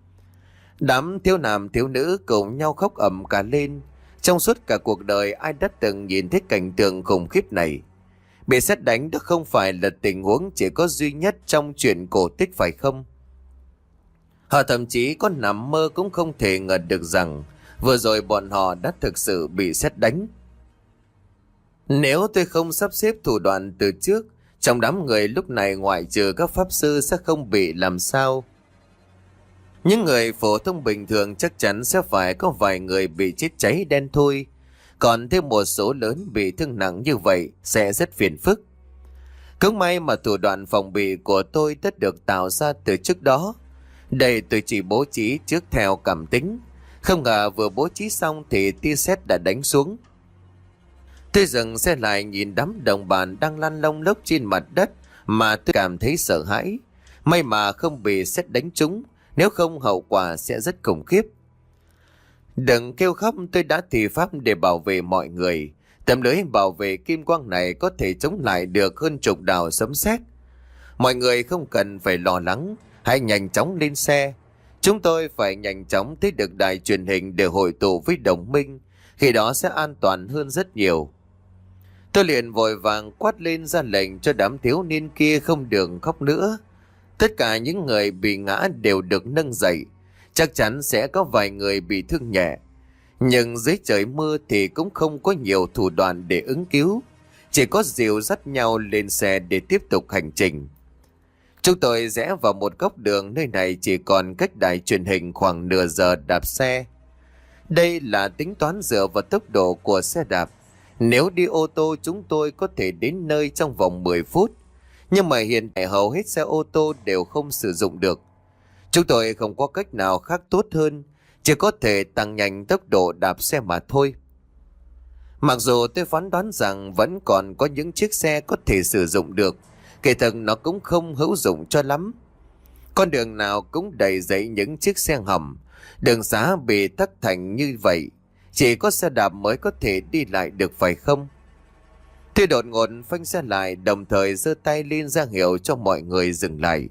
Đám thiếu nam thiếu nữ cùng nhau khóc ầm cả lên. Trong suốt cả cuộc đời, ai đã từng nhìn thấy cảnh tượng khủng khiếp này. Bị sét đánh đó không phải là tình huống chỉ có duy nhất trong chuyện cổ tích phải không? Họ thậm chí có nằm mơ cũng không thể ngờ được rằng vừa rồi bọn họ đã thực sự bị sét đánh. Nếu tôi không sắp xếp thủ đoạn từ trước, trong đám người lúc này ngoại trừ các pháp sư sẽ không bị làm sao. Những người phổ thông bình thường chắc chắn sẽ phải có vài người bị chết cháy đen thôi. Còn thêm một số lớn bị thương nặng như vậy sẽ rất phiền phức. Cũng may mà thủ đoạn phòng bị của tôi đã được tạo ra từ trước đó. Đây tôi chỉ bố trí trước theo cảm tính. Không ngờ vừa bố trí xong thì tia sét đã đánh xuống. Tôi dừng xe lại nhìn đám đồng bạn đang lăn lông lốc trên mặt đất mà tôi cảm thấy sợ hãi. May mà không bị sét đánh trúng, nếu không hậu quả sẽ rất khủng khiếp. Đừng kêu khóc, tôi đã thì pháp để bảo vệ mọi người. Tấm lưới bảo vệ kim quang này có thể chống lại được hơn chục đạo sấm sét. Mọi người không cần phải lo lắng, hãy nhanh chóng lên xe. Chúng tôi phải nhanh chóng tới được đài truyền hình để hội tụ với đồng minh, khi đó sẽ an toàn hơn rất nhiều. Tôi liền vội vàng quát lên ra lệnh cho đám thiếu niên kia không được khóc nữa. Tất cả những người bị ngã đều được nâng dậy, chắc chắn sẽ có vài người bị thương nhẹ. Nhưng dưới trời mưa thì cũng không có nhiều thủ đoạn để ứng cứu, chỉ có dìu dắt nhau lên xe để tiếp tục hành trình. Chúng tôi rẽ vào một góc đường, nơi này chỉ còn cách đài truyền hình khoảng nửa giờ đạp xe. Đây là tính toán dựa vào tốc độ của xe đạp. Nếu đi ô tô chúng tôi có thể đến nơi trong vòng mười phút. Nhưng mà hiện tại hầu hết xe ô tô đều không sử dụng được. Chúng tôi không có cách nào khác tốt hơn, chỉ có thể tăng nhanh tốc độ đạp xe mà thôi. Mặc dù tôi phán đoán rằng vẫn còn có những chiếc xe có thể sử dụng được, kể thực nó cũng không hữu dụng cho lắm. Con đường nào cũng đầy dẫy những chiếc xe hỏng, đường xá bị tắc thành như vậy, chỉ có xe đạp mới có thể đi lại được phải không? Tôi đột ngột phanh xe lại, đồng thời giơ tay lên ra hiệu cho mọi người dừng lại.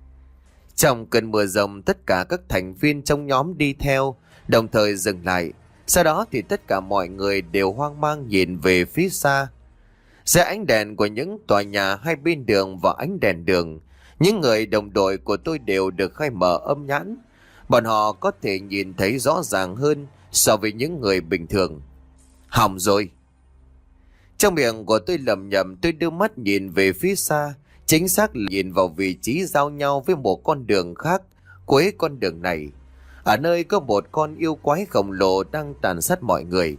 Trong cơn mưa rông, tất cả các thành viên trong nhóm đi theo, đồng thời dừng lại. Sau đó thì tất cả mọi người đều hoang mang nhìn về phía xa. Dưới ánh đèn của những tòa nhà hai bên đường và ánh đèn đường, những người đồng đội của tôi đều được khai mở âm nhãn. Bọn họ có thể nhìn thấy rõ ràng hơn so với những người bình thường. Hỏng rồi. Trong miệng của tôi lẩm nhẩm, tôi đưa mắt nhìn về phía xa, chính xác là nhìn vào vị trí giao nhau với một con đường khác cuối con đường này, ở nơi có một con yêu quái khổng lồ đang tàn sát mọi người.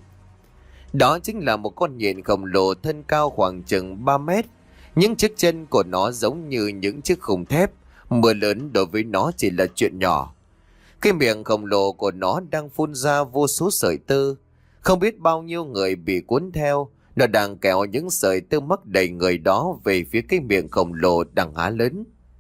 Đó chính là một con nhện khổng lồ thân cao khoảng chừng ba mét. Những chiếc chân của nó giống như những chiếc khung thép, mưa lớn đối với nó chỉ là chuyện nhỏ. Cái miệng khổng lồ của nó đang phun ra vô số sợi tơ. Không biết bao nhiêu người bị cuốn theo, nó đang kéo những sợi tơ mắc đầy người đó về phía cái miệng khổng lồ đang há lớn.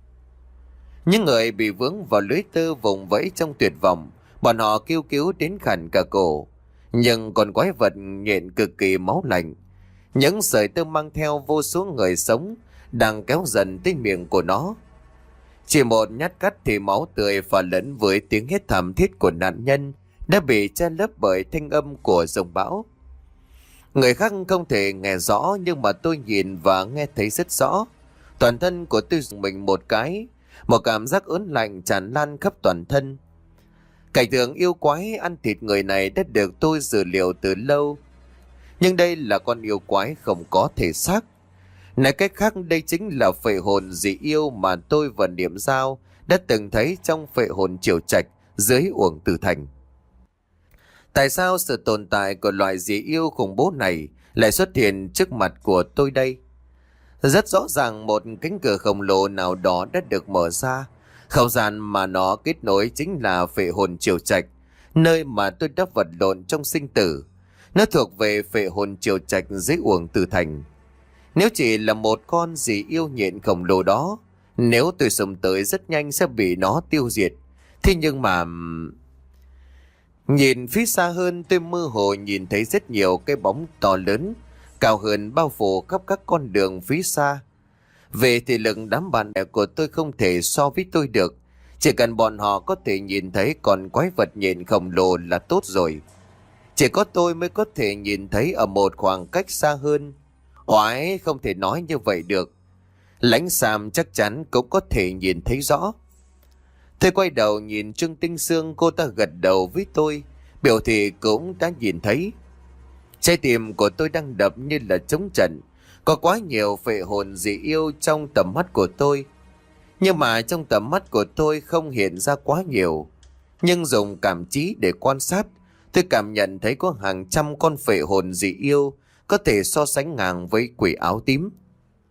Những người bị vướng vào lưới tơ vùng vẫy trong tuyệt vọng, bọn họ kêu cứu đến khản cả cổ. Nhưng con quái vật nhện cực kỳ máu lạnh. Những sợi tơ mang theo vô số người sống đang kéo dần tới miệng của nó. Chỉ một nhát cắt thì máu tươi pha lẫn với tiếng hét thảm thiết của nạn nhân đã bị che lấp bởi thanh âm của dòng bão. Người khác không thể nghe rõ, nhưng mà tôi nhìn và nghe thấy rất rõ. Toàn thân của tôi dùng mình một cái, một cảm giác ớn lạnh tràn lan khắp toàn thân. Cảnh tượng yêu quái ăn thịt người này đã được tôi dự liệu từ lâu. Nhưng đây là con yêu quái không có thể xác. Nói cách khác, đây chính là phệ hồn dị yêu mà tôi và Niệm Giao đã từng thấy trong phệ hồn Triều Trạch dưới Uổng Tử Thành. Tại sao sự tồn tại của loài dị yêu khủng bố này lại xuất hiện trước mặt của tôi đây? Rất rõ ràng một cánh cửa khổng lồ nào đó đã được mở ra. Không gian mà nó kết nối chính là phệ hồn Triều Trạch, nơi mà tôi đã vật lộn trong sinh tử. Nó thuộc về phệ hồn Triều Trạch dưới Uổng Tử Thành. Nếu chỉ là một con dị yêu nhện khổng lồ đó, nếu tôi xông tới rất nhanh sẽ bị nó tiêu diệt. Thế nhưng mà... Nhìn phía xa hơn, tôi mơ hồ nhìn thấy rất nhiều cái bóng to lớn, cao hơn bao phủ khắp các con đường phía xa. Về thì lực đám bạn bè của tôi không thể so với tôi được. Chỉ cần bọn họ có thể nhìn thấy con quái vật nhện khổng lồ là tốt rồi. Chỉ có tôi mới có thể nhìn thấy ở một khoảng cách xa hơn. Oái, không thể nói như vậy được. Lãnh Sam chắc chắn cũng có thể nhìn thấy rõ. Tôi quay đầu nhìn Trương Tinh Sương, cô ta gật đầu với tôi, biểu thị cũng đã nhìn thấy. Trái tim của tôi đang đập như là trống trận. Có quá nhiều phệ hồn dị yêu trong tầm mắt của tôi. Nhưng mà trong tầm mắt của tôi không hiện ra quá nhiều. Nhưng dùng cảm trí để quan sát, tôi cảm nhận thấy có hàng trăm con phệ hồn dị yêu có thể so sánh ngang với quỷ áo tím.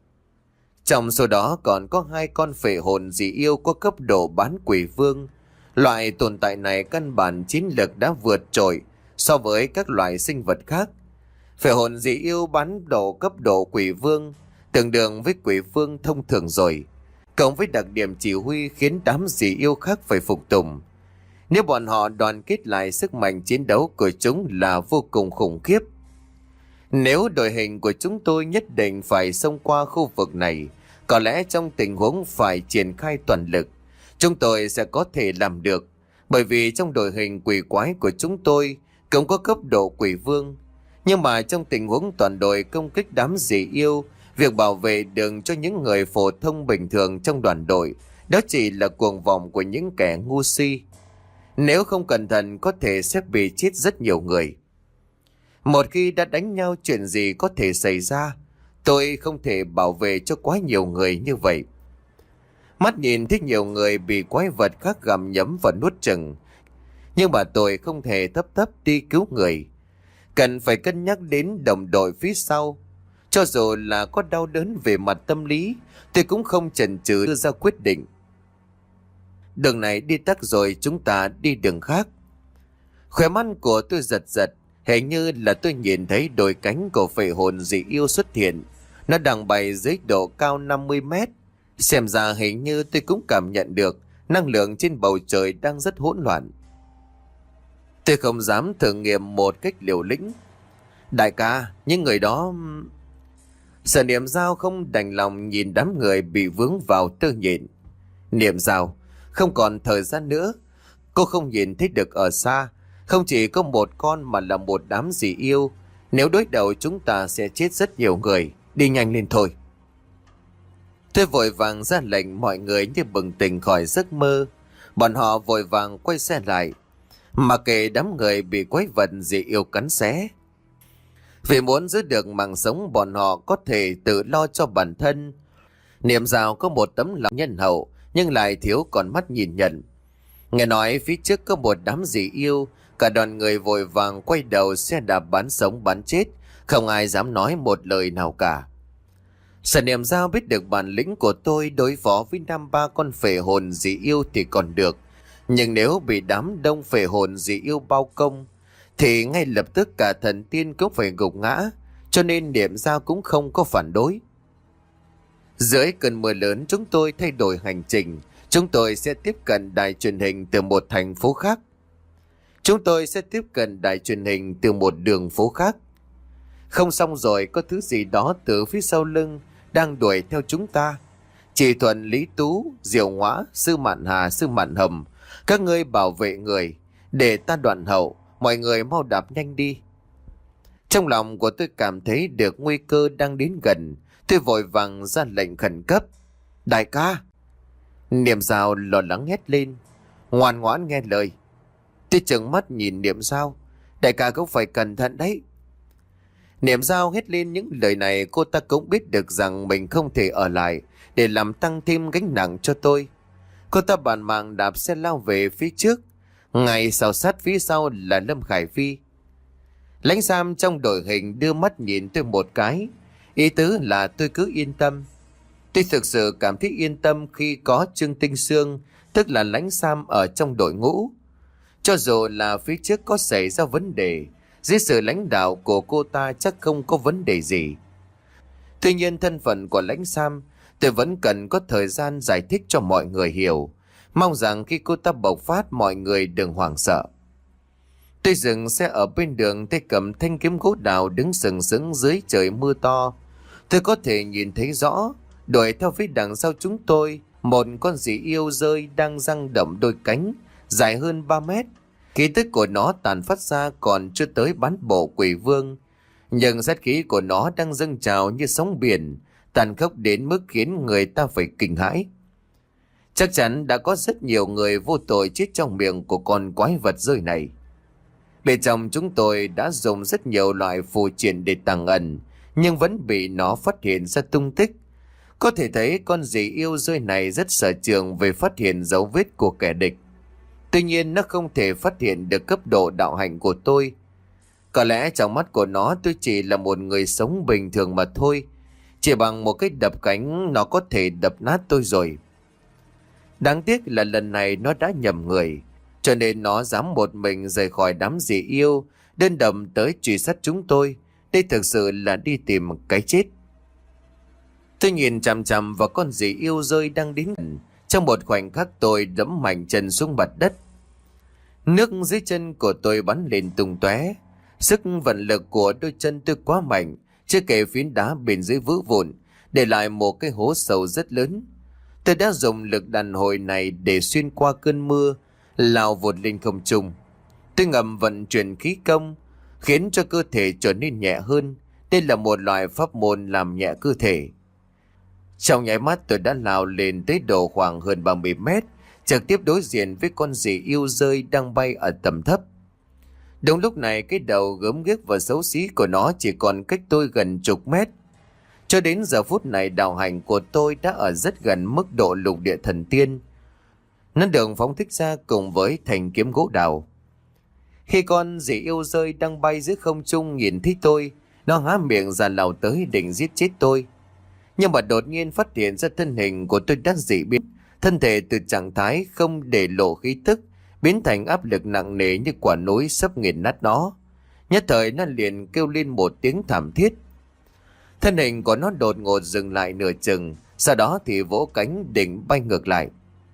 Trong số đó còn có hai con phệ hồn dị yêu có cấp độ bán quỷ vương. Loại tồn tại này căn bản chiến lược đã vượt trội so với các loài sinh vật khác. Phệ hồn dị yêu bán độ cấp độ quỷ vương, tương đương với quỷ vương thông thường rồi, cộng với đặc điểm chỉ huy khiến đám dị yêu khác phải phục tùng. Nếu bọn họ đoàn kết lại, sức mạnh chiến đấu của chúng là vô cùng khủng khiếp. Nếu đội hình của chúng tôi nhất định phải xông qua khu vực này, có lẽ trong tình huống phải triển khai toàn lực, chúng tôi sẽ có thể làm được, bởi vì trong đội hình quỷ quái của chúng tôi cũng có cấp độ quỷ vương. Nhưng mà trong tình huống toàn đội công kích đám dị yêu, việc bảo vệ đường cho những người phổ thông bình thường trong đoàn đội, đó chỉ là cuồng vọng của những kẻ ngu si. Nếu không cẩn thận có thể sẽ bị chết rất nhiều người. Một khi đã đánh nhau, chuyện gì có thể xảy ra, tôi không thể bảo vệ cho quá nhiều người như vậy. Mắt nhìn thấy nhiều người bị quái vật khác gặm nhấm và nuốt chửng, nhưng mà tôi không thể thấp thấp đi cứu người. Cần phải cân nhắc đến đồng đội phía sau. Cho dù là có đau đớn về mặt tâm lý, tôi cũng không chần chừ đưa ra quyết định. Đường này đi tắc rồi, chúng ta đi đường khác. Khóe mắt của tôi giật giật, hình như là tôi nhìn thấy đôi cánh của phệ hồn dị yêu xuất hiện. Nó đang bay dưới độ cao năm mươi mét. Xem ra hình như tôi cũng cảm nhận được năng lượng trên bầu trời đang rất hỗn loạn. Tôi không dám thử nghiệm một cách liều lĩnh. Đại ca, những người đó... Sở Niệm Dao không đành lòng nhìn đám người bị vướng vào tơ nhện. Niệm Dao, không còn thời gian nữa. Cô không nhìn thấy được ở xa, không chỉ có một con mà là một đám dị yêu. Nếu đối đầu chúng ta sẽ chết rất nhiều người. Đi nhanh lên thôi. Tôi vội vàng ra lệnh, mọi người như bừng tỉnh khỏi giấc mơ. Bọn họ vội vàng quay xe lại, mà kệ đám người bị quái vật dị yêu cắn xé. Vì muốn giữ được mạng sống, bọn họ có thể tự lo cho bản thân. Niệm Dao có một tấm lòng nhân hậu, nhưng lại thiếu con mắt nhìn nhận. Nghe nói phía trước có một đám dị yêu, cả đoàn người vội vàng quay đầu xe đạp bán sống bán chết, không ai dám nói một lời nào cả. Sở Niệm Dao biết được bản lĩnh của tôi đối phó với năm ba con phệ hồn dị yêu thì còn được, nhưng nếu bị đám đông phệ hồn dị yêu bao công thì ngay lập tức cả thần tiên cũng phải gục ngã, cho nên Niệm Dao cũng không có phản đối. Dưới cơn mưa lớn, chúng tôi thay đổi hành trình. Chúng tôi sẽ tiếp cận đài truyền hình từ một thành phố khác. Chúng tôi sẽ tiếp cận đài truyền hình từ một đường phố khác. Không xong rồi, có thứ gì đó từ phía sau lưng đang đuổi theo chúng ta. Chị Thuận, Lý Tú, Diệu Ngõa, Sư Mạn Hà, Sư Mạn Hầm, các ngươi bảo vệ người, để ta đoạn hậu. Mọi người mau đạp nhanh đi. Trong lòng của tôi cảm thấy được nguy cơ đang đến gần. Tôi vội vàng ra lệnh khẩn cấp. Đại ca! Niệm Dao lo lắng hét lên. Ngoan ngoãn nghe lời. Tôi trừng mắt nhìn Niệm Dao. Đại ca cũng phải cẩn thận đấy. Niệm Dao hét lên những lời này, cô ta cũng biết được rằng mình không thể ở lại để làm tăng thêm gánh nặng cho tôi. Cô ta bàn mạng đạp xe lao về phía trước. Ngay sau sát phía sau là Lâm Khải Phi. Lãnh Sam trong đội hình đưa mắt nhìn tôi một cái, ý tứ là tôi cứ yên tâm. Tôi thực sự cảm thấy yên tâm khi có Trương Tinh Sương, tức là Lãnh Sam ở trong đội ngũ. Cho dù là phía trước có xảy ra vấn đề, dưới sự lãnh đạo của cô ta chắc không có vấn đề gì. Tuy nhiên thân phận của Lãnh Sam, tôi vẫn cần có thời gian giải thích cho mọi người hiểu. Mong rằng khi cô ta bộc phát, mọi người đừng hoảng sợ. Tôi dừng xe ở bên đường, tay cầm thanh kiếm gỗ đào đứng sừng sững dưới trời mưa to. Tôi có thể nhìn thấy rõ, đuổi theo phía đằng sau chúng tôi, một con dị yêu rơi đang giăng động đôi cánh, dài hơn ba mét. Khí tức của nó tàn phát ra còn chưa tới bán bộ quỷ vương, nhưng sát khí của nó đang dâng trào như sóng biển, tàn khốc đến mức khiến người ta phải kinh hãi. Chắc chắn đã có rất nhiều người vô tội chết trong miệng của con quái vật rơi này. Bên trong chúng tôi đã dùng rất nhiều loại phù triện để tàng ẩn, nhưng vẫn bị nó phát hiện ra tung tích. Có thể thấy con dị yêu rơi này rất sở trường về phát hiện dấu vết của kẻ địch. Tuy nhiên nó không thể phát hiện được cấp độ đạo hạnh của tôi. Có lẽ trong mắt của nó tôi chỉ là một người sống bình thường mà thôi. Chỉ bằng một cái đập cánh nó có thể đập nát tôi rồi. Đáng tiếc là lần này nó đã nhầm người, cho nên nó dám một mình rời khỏi đám dì yêu, đơn độc tới truy sát chúng tôi. Đây thực sự là đi tìm cái chết. Tôi nhìn chằm chằm vào con dì yêu rơi đang đến gần. Trong một khoảnh khắc tôi đấm mạnh chân xuống mặt đất. Nước dưới chân của tôi bắn lên tung tóe. Sức vận lực của đôi chân tôi quá mạnh, chưa kể phiến đá bên dưới vỡ vụn, để lại một cái hố sâu rất lớn. Tôi đã dùng lực đàn hồi này để xuyên qua cơn mưa, lao vụt lên không trung. Tôi ngầm vận chuyển khí công, khiến cho cơ thể trở nên nhẹ hơn. Đây là một loại pháp môn làm nhẹ cơ thể. Trong nháy mắt tôi đã lao lên tới độ khoảng hơn ba mươi mét, trực tiếp đối diện với con dì yêu rơi đang bay ở tầm thấp. Đúng lúc này, cái đầu gớm ghiếc và xấu xí của nó chỉ còn cách tôi gần chục mét. Cho đến giờ phút này, đạo hành của tôi đã ở rất gần mức độ lục địa thần tiên. Nó được phóng thích ra cùng với thanh kiếm gỗ đào. Khi con dì yêu rơi đang bay giữa không trung nhìn thấy tôi, nó há miệng ra lao tới định giết chết tôi. Nhưng mà đột nhiên phát hiện ra thân hình của tôi đã dị biến. Thân thể từ trạng thái không để lộ khí tức biến thành áp lực nặng nề như quả núi sắp nghiền nát nó. Nhất thời nó liền kêu lên một tiếng thảm thiết. Thân hình của nó đột ngột dừng lại nửa chừng, sau đó thì vỗ cánh định bay ngược lại.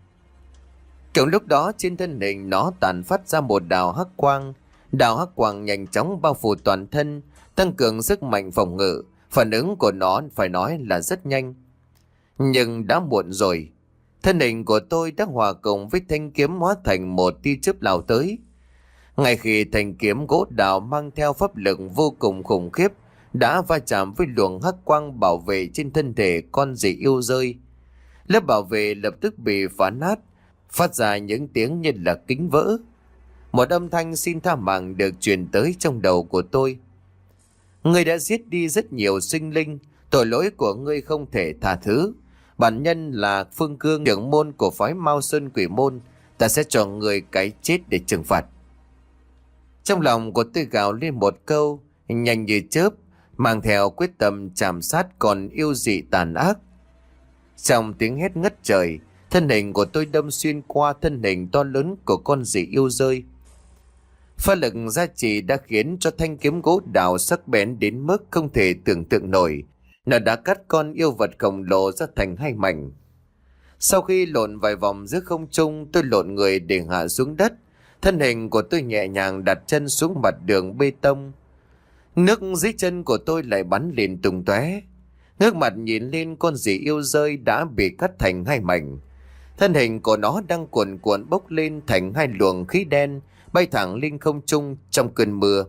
Cùng lúc đó trên thân hình nó tàn phát ra một đạo hắc quang. Đạo hắc quang nhanh chóng bao phủ toàn thân, tăng cường sức mạnh phòng ngự. Phản ứng của nó phải nói là rất nhanh. Nhưng đã muộn rồi. Thân hình của tôi đã hòa cùng với thanh kiếm hóa thành một tia chớp lao tới. Ngay khi thanh kiếm gỗ đào mang theo pháp lực vô cùng khủng khiếp đã va chạm với luồng hắc quang bảo vệ trên thân thể con dì yêu rơi, lớp bảo vệ lập tức bị phá nát, phát ra những tiếng như là kính vỡ. Một âm thanh xin tha mạng được truyền tới trong đầu của tôi. Ngươi đã giết đi rất nhiều sinh linh, tội lỗi của ngươi không thể tha thứ. Bản nhân là Phương Cương, trưởng môn của phái Mao Sơn Quỷ Môn, ta sẽ cho ngươi cái chết để trừng phạt. Trong lòng của tôi gào lên một câu nhanh như chớp, mang theo quyết tâm chạm sát còn yêu dị tàn ác. Trong tiếng hét ngất trời, thân hình của tôi đâm xuyên qua thân hình to lớn của con dị yêu rơi. Pháp lực gia trì đã khiến cho thanh kiếm gỗ đào sắc bén đến mức không thể tưởng tượng nổi. Nó đã cắt con yêu vật khổng lồ ra thành hai mảnh. Sau khi lộn vài vòng giữa không trung, tôi lộn người để hạ xuống đất. Thân hình của tôi nhẹ nhàng đặt chân xuống mặt đường bê tông. Nước dưới chân của tôi lại bắn lên tung tóe. Ngước mặt nhìn lên, con dì yêu rơi đã bị cắt thành hai mảnh. Thân hình của nó đang cuồn cuộn bốc lên thành hai luồng khí đen, bay thẳng lên không trung trong cơn mưa.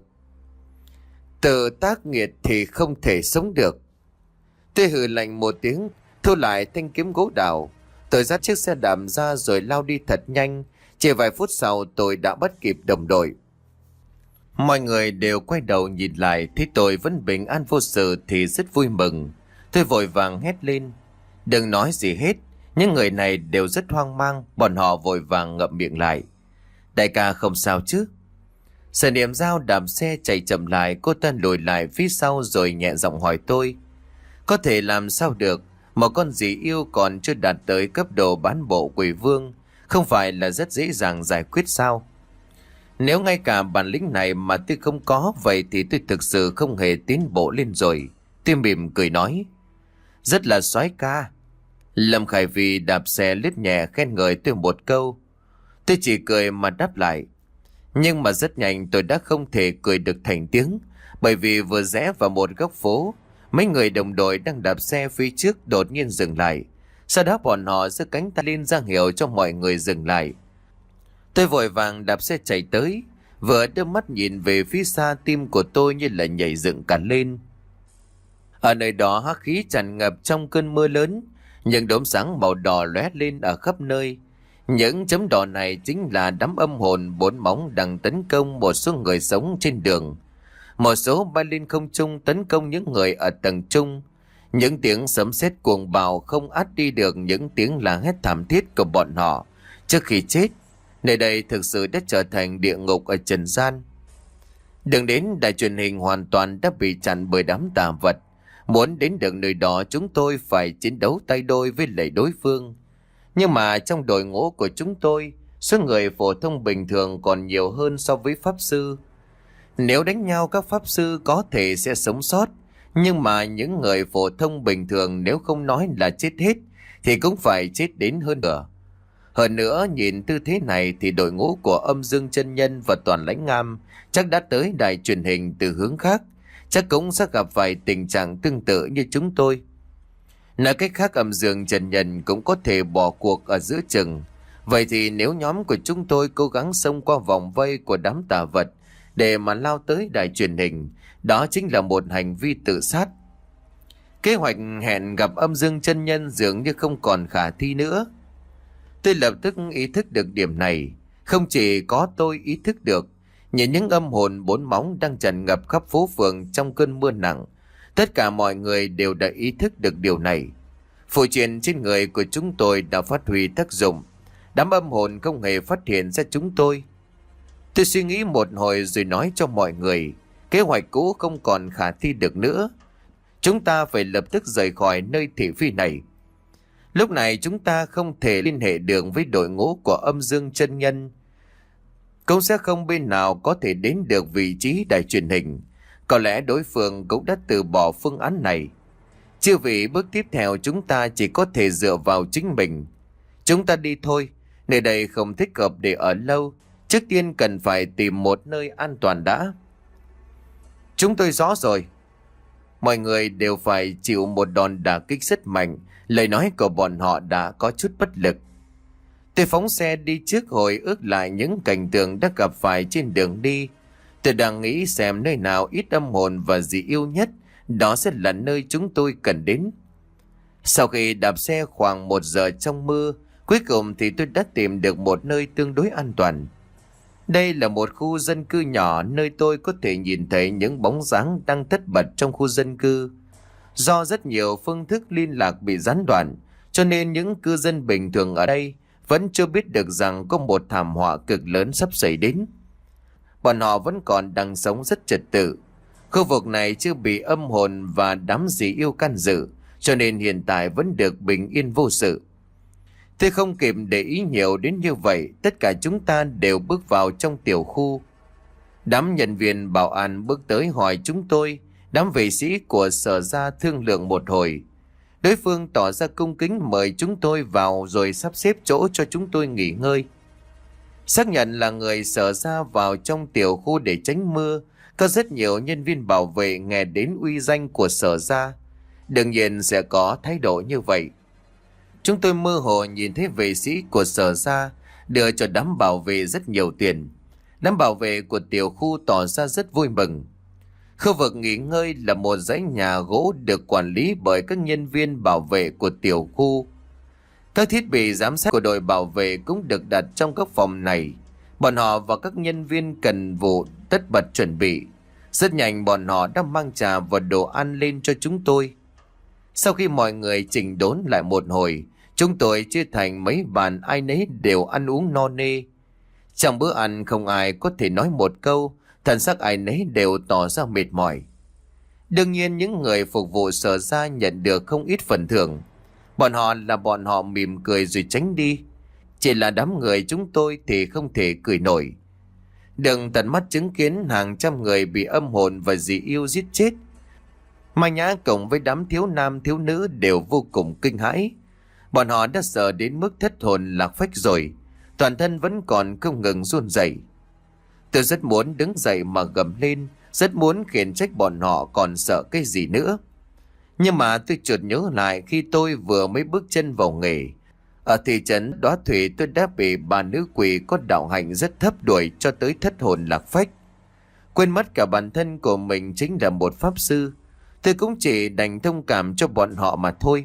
Tự tác nghiệt thì không thể sống được. Tôi hừ lạnh một tiếng, thu lại thanh kiếm gỗ đào. Tôi dắt chiếc xe đạp ra rồi lao đi thật nhanh. Chỉ vài phút sau tôi đã bắt kịp đồng đội. Mọi người đều quay đầu nhìn lại, thấy tôi vẫn bình an vô sự thì rất vui mừng. Tôi vội vàng hét lên: đừng nói gì hết. Những người này đều rất hoang mang. Bọn họ vội vàng ngậm miệng lại. Đại ca không sao chứ? Sở Niệm Dao đạp xe chạy chậm lại, cô ta lùi lại phía sau rồi nhẹ giọng hỏi tôi: có thể làm sao được, một con dì yêu còn chưa đạt tới cấp độ bán bộ quỷ vương, không phải là rất dễ dàng giải quyết sao? Nếu ngay cả bản lĩnh này mà tôi không có, vậy thì tôi thực sự không hề tiến bộ lên rồi. Tôi mỉm cười nói: rất là soái ca. Lâm Khải Vy đạp xe lướt nhẹ khen ngợi tôi một câu. Tôi chỉ cười mà đáp lại. Nhưng mà rất nhanh tôi đã không thể cười được thành tiếng, bởi vì vừa rẽ vào một góc phố, mấy người đồng đội đang đạp xe phía trước đột nhiên dừng lại. Sau đó bọn họ giơ cánh tay lên ra hiệu cho mọi người dừng lại. Tôi vội vàng đạp xe chạy tới, vừa đưa mắt nhìn về phía xa, tim của tôi như là nhảy dựng cả lên. Ở nơi đó hắc khí tràn ngập trong cơn mưa lớn, những đốm sáng màu đỏ lóe lên ở khắp nơi. Những chấm đỏ này chính là đám âm hồn bốn móng đang tấn công một số người sống trên đường. Một số bay lên không trung tấn công những người ở tầng trung. Những tiếng sấm sét cuồng bạo không át đi được những tiếng la hét thảm thiết của bọn họ trước khi chết. Nơi đây thực sự đã trở thành địa ngục ở trần gian. Đường đến đài truyền hình hoàn toàn đã bị chặn bởi đám tà vật. Muốn đến được nơi đó, chúng tôi phải chiến đấu tay đôi với lại đối phương. Nhưng mà trong đội ngũ của chúng tôi, số người phổ thông bình thường còn nhiều hơn so với pháp sư. Nếu đánh nhau các pháp sư có thể sẽ sống sót, nhưng mà những người phổ thông bình thường nếu không nói là chết hết thì cũng phải chết đến hơn nữa. Hơn nữa nhìn tư thế này thì đội ngũ của Âm Dương Chân Nhân và Toàn Lãnh Ngam chắc đã tới đài truyền hình từ hướng khác, chắc cũng sẽ gặp phải tình trạng tương tự như chúng tôi. Nói cách khác, Âm Dương Chân Nhân cũng có thể bỏ cuộc ở giữa chừng. Vậy thì nếu nhóm của chúng tôi cố gắng xông qua vòng vây của đám tà vật để mà lao tới đài truyền hình, đó chính là một hành vi tự sát. Kế hoạch hẹn gặp Âm Dương Chân Nhân dường như không còn khả thi nữa. Tôi lập tức ý thức được điểm này. Không chỉ có tôi ý thức được, nhìn những âm hồn bốn móng đang tràn ngập khắp phố phường trong cơn mưa nặng, tất cả mọi người đều đã ý thức được điều này. Phù truyền trên người của chúng tôi đã phát huy tác dụng. Đám âm hồn không hề phát hiện ra chúng tôi. Tôi suy nghĩ một hồi rồi nói cho mọi người, kế hoạch cũ không còn khả thi được nữa. Chúng ta phải lập tức rời khỏi nơi thị phi này. Lúc này chúng ta không thể liên hệ được với đội ngũ của Âm Dương Chân Nhân. Cũng sẽ không bên nào có thể đến được vị trí đài truyền hình. Có lẽ đối phương cũng đã từ bỏ phương án này. Chưa vì bước tiếp theo chúng ta chỉ có thể dựa vào chính mình. Chúng ta đi thôi, nơi đây không thích hợp để ở lâu. Trước tiên cần phải tìm một nơi an toàn đã. Chúng tôi rõ rồi. Mọi người đều phải chịu một đòn đả kích rất mạnh. Lời nói của bọn họ đã có chút bất lực. Tôi phóng xe đi trước hồi ức lại những cảnh tượng đã gặp phải trên đường đi. Tôi đang nghĩ xem nơi nào ít âm hồn và dị yêu nhất, đó sẽ là nơi chúng tôi cần đến. Sau khi đạp xe khoảng một giờ trong mưa, cuối cùng thì tôi đã tìm được một nơi tương đối an toàn. Đây là một khu dân cư nhỏ nơi tôi có thể nhìn thấy những bóng dáng đang tất bật trong khu dân cư. Do rất nhiều phương thức liên lạc bị gián đoạn, cho nên những cư dân bình thường ở đây vẫn chưa biết được rằng có một thảm họa cực lớn sắp xảy đến. Bọn họ vẫn còn đang sống rất trật tự. Khu vực này chưa bị âm hồn và đám dị yêu can dự, cho nên hiện tại vẫn được bình yên vô sự. Tôi không kịp để ý nhiều đến như vậy, tất cả chúng ta đều bước vào trong tiểu khu. Đám nhân viên bảo an bước tới hỏi chúng tôi, đám vệ sĩ của sở gia thương lượng một hồi. Đối phương tỏ ra cung kính mời chúng tôi vào rồi sắp xếp chỗ cho chúng tôi nghỉ ngơi. Xác nhận là người sở gia vào trong tiểu khu để tránh mưa, có rất nhiều nhân viên bảo vệ nghe đến uy danh của sở gia, đương nhiên sẽ có thái độ như vậy. Chúng tôi mơ hồ nhìn thấy vệ sĩ của sở gia đưa cho đám bảo vệ rất nhiều tiền. Đám bảo vệ của tiểu khu tỏ ra rất vui mừng. Khu vực nghỉ ngơi là một dãy nhà gỗ được quản lý bởi các nhân viên bảo vệ của tiểu khu. Các thiết bị giám sát của đội bảo vệ cũng được đặt trong các phòng này. Bọn họ và các nhân viên cần vụ tất bật chuẩn bị. Rất nhanh bọn họ đã mang trà và đồ ăn lên cho chúng tôi. Sau khi mọi người chỉnh đốn lại một hồi, chúng tôi chia thành mấy bàn, ai nấy đều ăn uống no nê. Trong bữa ăn không ai có thể nói một câu, thần sắc ai nấy đều tỏ ra mệt mỏi. Đương nhiên những người phục vụ sở ra nhận được không ít phần thưởng. Bọn họ là bọn họ mỉm cười rồi tránh đi. Chỉ là đám người chúng tôi thì không thể cười nổi. Đừng tận mắt chứng kiến hàng trăm người bị âm hồn và dị yêu giết chết. Mai Nhã cộng với đám thiếu nam thiếu nữ đều vô cùng kinh hãi. Bọn họ đã sợ đến mức thất hồn lạc phách rồi, toàn thân vẫn còn không ngừng run rẩy. Tôi rất muốn đứng dậy mà gầm lên, rất muốn khiển trách bọn họ còn sợ cái gì nữa. Nhưng mà tôi chợt nhớ lại khi tôi vừa mới bước chân vào nghề. Ở thị trấn Đóa Thủy tôi đã bị bà nữ quỷ có đạo hạnh rất thấp đuổi cho tới thất hồn lạc phách. Quên mất cả bản thân của mình chính là một pháp sư. Tôi cũng chỉ đành thông cảm cho bọn họ mà thôi.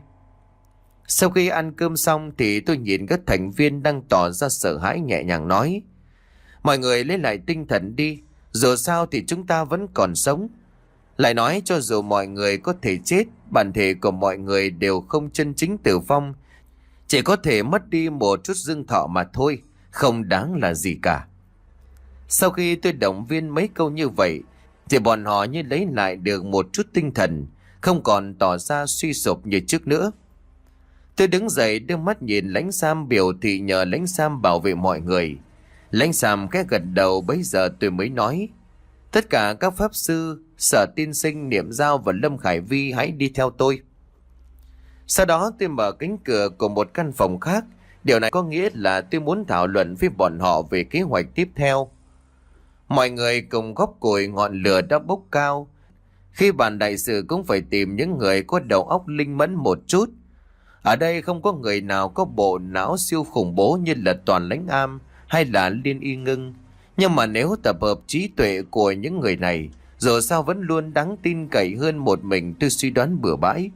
Sau khi ăn cơm xong thì tôi nhìn các thành viên đang tỏ ra sợ hãi, nhẹ nhàng nói: mọi người lấy lại tinh thần đi, dù sao thì chúng ta vẫn còn sống. Lại nói cho dù mọi người có thể chết, bản thể của mọi người đều không chân chính tử vong, chỉ có thể mất đi một chút dương thọ mà thôi, không đáng là gì cả. Sau khi tôi động viên mấy câu như vậy thì bọn họ như lấy lại được một chút tinh thần, không còn tỏ ra suy sụp như trước nữa. Tôi đứng dậy đưa mắt nhìn Lãnh Sam biểu thị nhờ Lãnh Sam bảo vệ mọi người. Lãnh Sam khẽ gật đầu, bấy giờ tôi mới nói: tất cả các pháp sư, Sở Tiên Sinh, Niệm Giao và Lâm Khải Vi hãy đi theo tôi. Sau đó tôi mở cánh cửa của một căn phòng khác. Điều này có nghĩa là tôi muốn thảo luận với bọn họ về kế hoạch tiếp theo. Mọi người cùng góp củi, ngọn lửa đã bốc cao. Khi bàn đại sự cũng phải tìm những người có đầu óc linh mẫn một chút. Ở đây không có người nào có bộ não siêu khủng bố như là Toàn Lãnh Am hay là Liên Y Ngưng. Nhưng mà nếu tập hợp trí tuệ của những người này, dù sao vẫn luôn đáng tin cậy hơn một mình tôi suy đoán bừa bãi.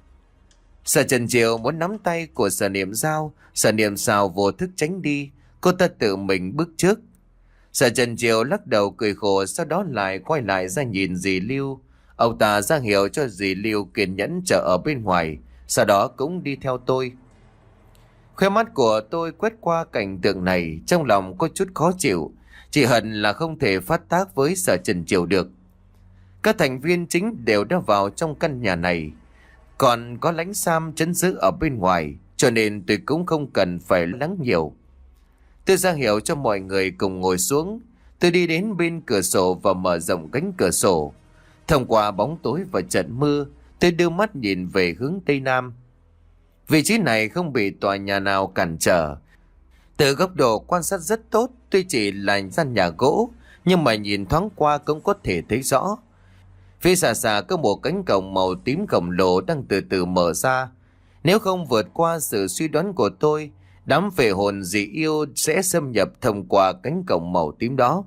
Sở Trần Triều muốn nắm tay của Sở Niệm Giao, Sở Niệm Giao vô thức tránh đi, cô ta tự mình bước trước. Sở Trần Triều lắc đầu cười khổ, sau đó lại quay lại ra nhìn dì Lưu. Ông ta ra hiệu cho dì Lưu kiên nhẫn chờ ở bên ngoài, sau đó cũng đi theo tôi. Khóe mắt của tôi quét qua cảnh tượng này, trong lòng có chút khó chịu, chỉ hận là không thể phát tác với Sở Trần Triều được. Các thành viên chính đều đã vào trong căn nhà này, còn có Lãnh Sam trấn giữ ở bên ngoài, cho nên tôi cũng không cần phải lắng nhiều. Tôi ra hiệu cho mọi người cùng ngồi xuống. Tôi đi đến bên cửa sổ và mở rộng cánh cửa sổ. Thông qua bóng tối và trận mưa, tôi đưa mắt nhìn về hướng Tây Nam. Vị trí này không bị tòa nhà nào cản trở. Từ góc độ quan sát rất tốt, tuy chỉ là gian nhà gỗ, nhưng mà nhìn thoáng qua cũng có thể thấy rõ. Phía xa xa có một cánh cổng màu tím khổng lồ đang từ từ mở ra. Nếu không vượt qua sự suy đoán của tôi, đám phệ hồn dị yêu sẽ xâm nhập thông qua cánh cổng màu tím đó.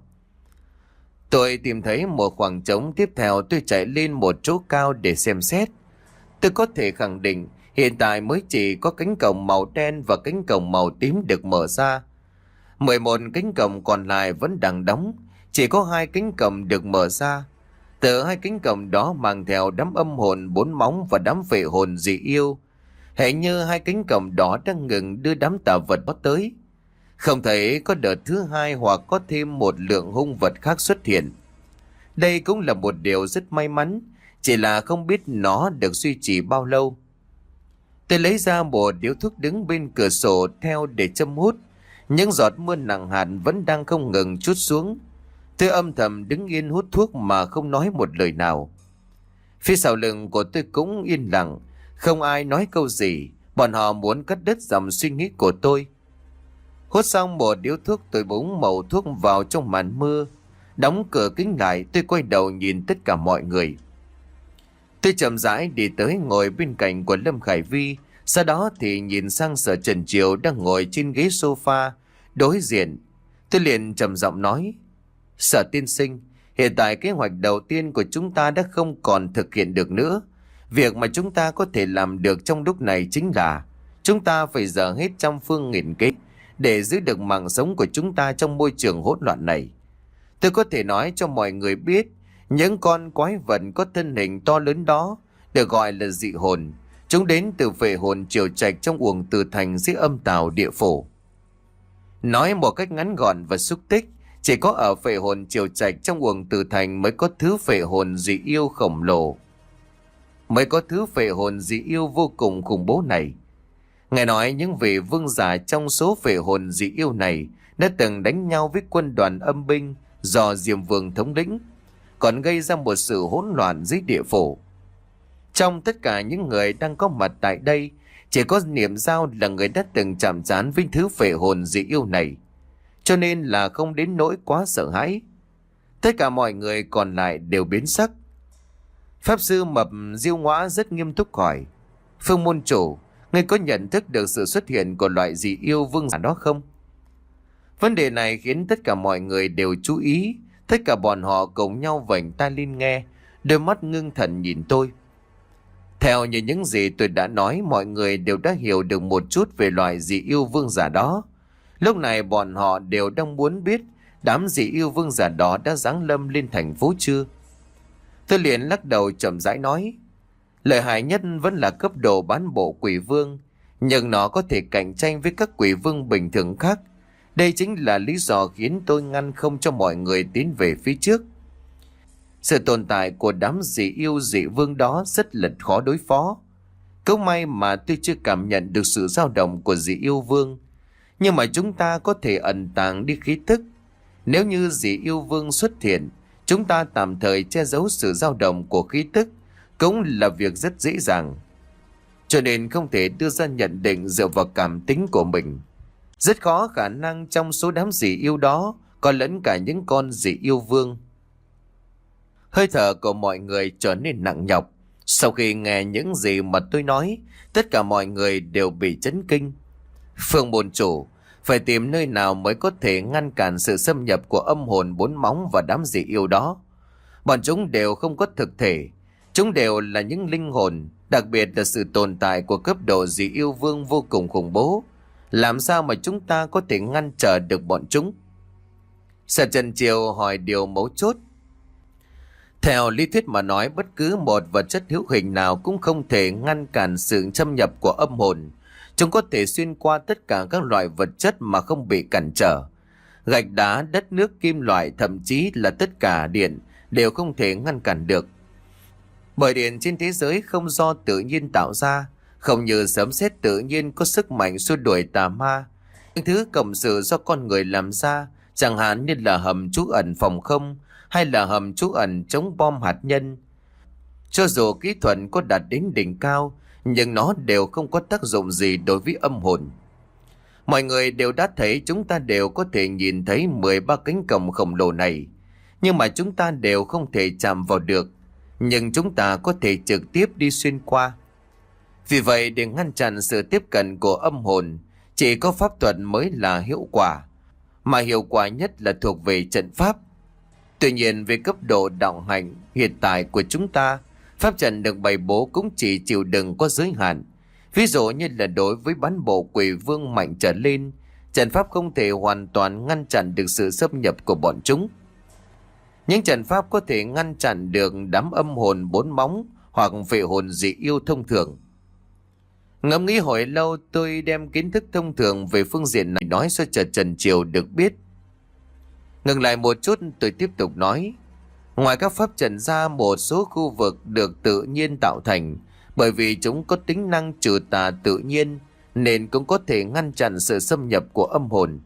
Tôi tìm thấy một khoảng trống, tiếp theo tôi chạy lên một chỗ cao để xem xét. Tôi có thể khẳng định hiện tại mới chỉ có cánh cổng màu đen và cánh cổng màu tím được mở ra. mười một cánh cổng còn lại vẫn đang đóng, chỉ có hai cánh cổng được mở ra. Từ hai cánh cổng đó mang theo đám âm hồn bốn móng và đám phệ hồn dị yêu. Hệ như hai cánh cổng đó đang ngừng đưa đám tà vật đó tới. Không thấy có đợt thứ hai hoặc có thêm một lượng hung vật khác xuất hiện. Đây cũng là một điều rất may mắn, chỉ là không biết nó được duy trì bao lâu. Tôi lấy ra một điếu thuốc đứng bên cửa sổ theo để châm hút. Những giọt mưa nặng hạt vẫn đang không ngừng trút xuống. Tôi âm thầm đứng yên hút thuốc mà không nói một lời nào. Phía sau lưng của tôi cũng yên lặng, không ai nói câu gì. Bọn họ muốn cắt đứt dòng suy nghĩ của tôi. Hút xong một điếu thuốc, tôi búng mẩu thuốc vào trong màn mưa. Đóng cửa kính lại, tôi quay đầu nhìn tất cả mọi người. Tôi chậm rãi đi tới ngồi bên cạnh của Lâm Khải Vi. Sau đó thì nhìn sang Sở Trần Triều đang ngồi trên ghế sofa đối diện. Tôi liền trầm giọng nói: Sở Tiên Sinh, hiện tại kế hoạch đầu tiên của chúng ta đã không còn thực hiện được nữa. Việc mà chúng ta có thể làm được trong lúc này chính là chúng ta phải dở hết trăm phương nghìn kế để giữ được mạng sống của chúng ta trong môi trường hỗn loạn này. Tôi có thể nói cho mọi người biết, những con quái vật có thân hình to lớn đó được gọi là dị hồn. Chúng đến từ phệ hồn triều trạch trong uổng từ thành dưới âm tào địa phủ. Nói một cách ngắn gọn và xúc tích, chỉ có ở phệ hồn triều trạch trong uổng từ thành mới có thứ phệ hồn dị yêu khổng lồ. Mới có thứ phệ hồn dị yêu vô cùng khủng bố này. Nghe nói những vị vương giả trong số phệ hồn dị yêu này đã từng đánh nhau với quân đoàn âm binh do Diêm Vương thống lĩnh, còn gây ra một sự hỗn loạn dưới địa phủ. Trong tất cả những người đang có mặt tại đây, chỉ có Niệm Giao là người đã từng chạm trán với thứ phệ hồn dị yêu này, cho nên là không đến nỗi quá sợ hãi. Tất cả mọi người còn lại đều biến sắc. Pháp sư Mập Diêu Ngõa rất nghiêm túc hỏi: Phương môn chủ, ngươi có nhận thức được sự xuất hiện của loại dị yêu vương giả đó không? Vấn đề này khiến tất cả mọi người đều chú ý. Tất cả bọn họ cùng nhau vểnh tai lên nghe, đôi mắt ngưng thần nhìn tôi. Theo như những gì tôi đã nói, mọi người đều đã hiểu được một chút về loại dị yêu vương giả đó. Lúc này bọn họ đều đang muốn biết đám dị yêu vương giả đó đã giáng lâm lên thành phố chưa. Tôi liền lắc đầu chậm rãi nói: lợi hại nhất vẫn là cấp độ bán bộ quỷ vương, nhưng nó có thể cạnh tranh với các quỷ vương bình thường khác. Đây chính là lý do khiến tôi ngăn không cho mọi người tiến về phía trước. Sự tồn tại của đám dị yêu dị vương đó rất là khó đối phó. Câu may mà tôi chưa cảm nhận được sự dao động của dì yêu vương. Nhưng mà chúng ta có thể ẩn tàng đi khí tức. Nếu như dì yêu vương xuất hiện, chúng ta tạm thời che giấu sự dao động của khí tức cũng là việc rất dễ dàng. Cho nên không thể đưa ra nhận định dựa vào cảm tính của mình. Rất khó khả năng trong số đám dì yêu đó có lẫn cả những con dì yêu vương. Hơi thở của mọi người trở nên nặng nhọc. Sau khi nghe những gì mà tôi nói, tất cả mọi người đều bị chấn kinh. Phương môn chủ phải tìm nơi nào mới có thể ngăn cản sự xâm nhập của âm hồn bốn móng và đám dì yêu đó. Bọn chúng đều không có thực thể. Chúng đều là những linh hồn, đặc biệt là sự tồn tại của cấp độ dì yêu vương vô cùng khủng bố. Làm sao mà chúng ta có thể ngăn trở được bọn chúng? Sở Trần Triều hỏi điều mấu chốt. Theo lý thuyết mà nói, bất cứ một vật chất hữu hình nào cũng không thể ngăn cản sự xâm nhập của âm hồn. Chúng có thể xuyên qua tất cả các loại vật chất mà không bị cản trở. Gạch đá, đất nước, kim loại, thậm chí là tất cả điện đều không thể ngăn cản được. Bởi điện trên thế giới không do tự nhiên tạo ra, không như sấm sét tự nhiên có sức mạnh xua đuổi tà ma. Những thứ cộng sự do con người làm ra, chẳng hạn như là hầm trú ẩn phòng không hay là hầm trú ẩn chống bom hạt nhân. Cho dù kỹ thuật có đạt đến đỉnh cao, nhưng nó đều không có tác dụng gì đối với âm hồn. Mọi người đều đã thấy, chúng ta đều có thể nhìn thấy mười ba cánh cổng khổng lồ này, nhưng mà chúng ta đều không thể chạm vào được, nhưng chúng ta có thể trực tiếp đi xuyên qua. Vì vậy, để ngăn chặn sự tiếp cận của âm hồn, chỉ có pháp thuật mới là hiệu quả, mà hiệu quả nhất là thuộc về trận pháp. Tuy nhiên, về cấp độ đạo hạnh hiện tại của chúng ta, pháp trận được bày bố cũng chỉ chịu đựng có giới hạn. Ví dụ như là đối với bán bộ quỷ vương mạnh trở lên, trận pháp không thể hoàn toàn ngăn chặn được sự xâm nhập của bọn chúng. Những trận pháp có thể ngăn chặn được đám âm hồn bốn móng hoặc phệ hồn dị yêu thông thường. Ngẫm nghĩ hồi lâu, tôi đem kiến thức thông thường về phương diện này nói cho Trần Trần Triều được biết. Ngừng lại một chút, tôi tiếp tục nói. Ngoài các pháp trận ra, một số khu vực được tự nhiên tạo thành, bởi vì chúng có tính năng trừ tà tự nhiên, nên cũng có thể ngăn chặn sự xâm nhập của âm hồn.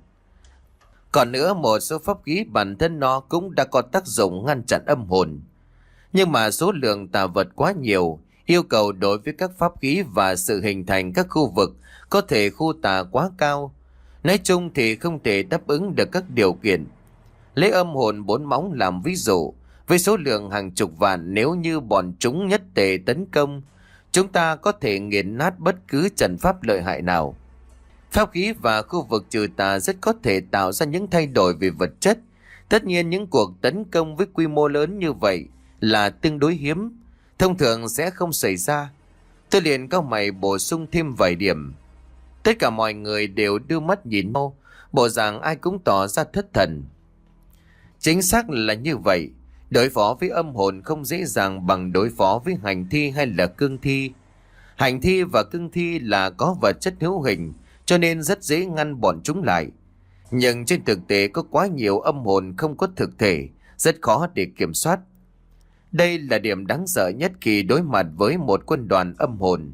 Còn nữa, một số pháp khí bản thân nó cũng đã có tác dụng ngăn chặn âm hồn. Nhưng mà số lượng tà vật quá nhiều, yêu cầu đối với các pháp khí và sự hình thành các khu vực có thể khu tà quá cao. Nói chung thì không thể đáp ứng được các điều kiện. Lấy âm hồn bốn móng làm ví dụ, với số lượng hàng chục vạn, nếu như bọn chúng nhất tề tấn công, chúng ta có thể nghiền nát bất cứ trận pháp lợi hại nào. Pháp khí và khu vực trừ tà rất có thể tạo ra những thay đổi về vật chất. Tất nhiên những cuộc tấn công với quy mô lớn như vậy là tương đối hiếm, thông thường sẽ không xảy ra. Tôi liền cao mày bổ sung thêm vài điểm. Tất cả mọi người đều đưa mắt nhìn nhau, bộ dạng ai cũng tỏ ra thất thần. Chính xác là như vậy. Đối phó với âm hồn không dễ dàng bằng đối phó với hành thi hay là cương thi. Hành thi và cương thi là có vật chất hữu hình, cho nên rất dễ ngăn bọn chúng lại. Nhưng trên thực tế có quá nhiều âm hồn không có thực thể, rất khó để kiểm soát. Đây là điểm đáng sợ nhất khi đối mặt với một quân đoàn âm hồn.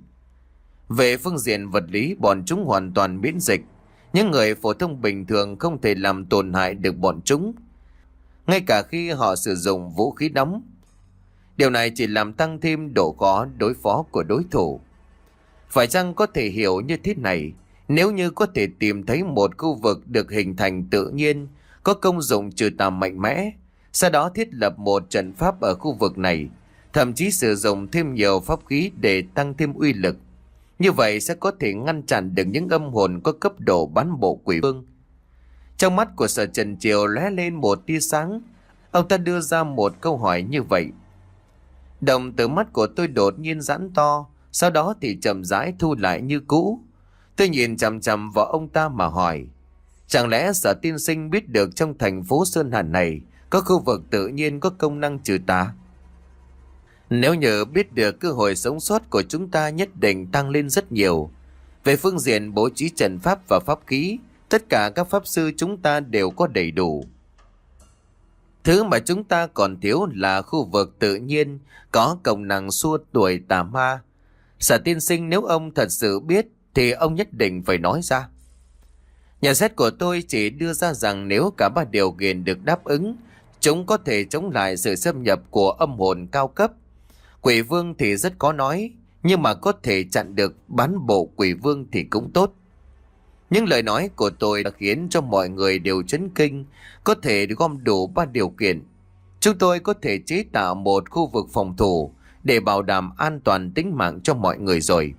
Về phương diện vật lý, bọn chúng hoàn toàn miễn dịch. Những người phổ thông bình thường không thể làm tổn hại được bọn chúng, ngay cả khi họ sử dụng vũ khí nóng. Điều này chỉ làm tăng thêm độ khó đối phó của đối thủ. Phải chăng có thể hiểu như thế này? Nếu như có thể tìm thấy một khu vực được hình thành tự nhiên, có công dụng trừ tà mạnh mẽ, sau đó thiết lập một trận pháp ở khu vực này, thậm chí sử dụng thêm nhiều pháp khí để tăng thêm uy lực, như vậy sẽ có thể ngăn chặn được những âm hồn có cấp độ bán bộ quỷ vương. Trong mắt của Sở Trần Triều lóe lên một tia sáng. Ông ta đưa ra một câu hỏi như vậy. Đồng tử mắt của tôi đột nhiên giãn to, sau đó thì chậm rãi thu lại như cũ. Tôi nhìn chằm chằm vào ông ta mà hỏi, chẳng lẽ Sở tiên sinh biết được trong thành phố Sơn Hà này có khu vực tự nhiên có công năng trừ tà? Nếu như biết được, cơ hội sống sót của chúng ta nhất định tăng lên rất nhiều. Về phương diện bố trí trận pháp và pháp khí, tất cả các pháp sư chúng ta đều có đầy đủ. Thứ mà chúng ta còn thiếu là khu vực tự nhiên có công năng xua đuổi tà ma. Sở tiên sinh, nếu ông thật sự biết thì ông nhất định phải nói ra. Nhận xét của tôi chỉ đưa ra rằng nếu cả ba điều kiện được đáp ứng, chúng có thể chống lại sự xâm nhập của âm hồn cao cấp. Quỷ vương thì rất khó nói, nhưng mà có thể chặn được bán bộ quỷ vương thì cũng tốt. Những lời nói của tôi đã khiến cho mọi người đều chấn kinh. Có thể gom đủ ba điều kiện, chúng tôi có thể chế tạo một khu vực phòng thủ để bảo đảm an toàn tính mạng cho mọi người rồi.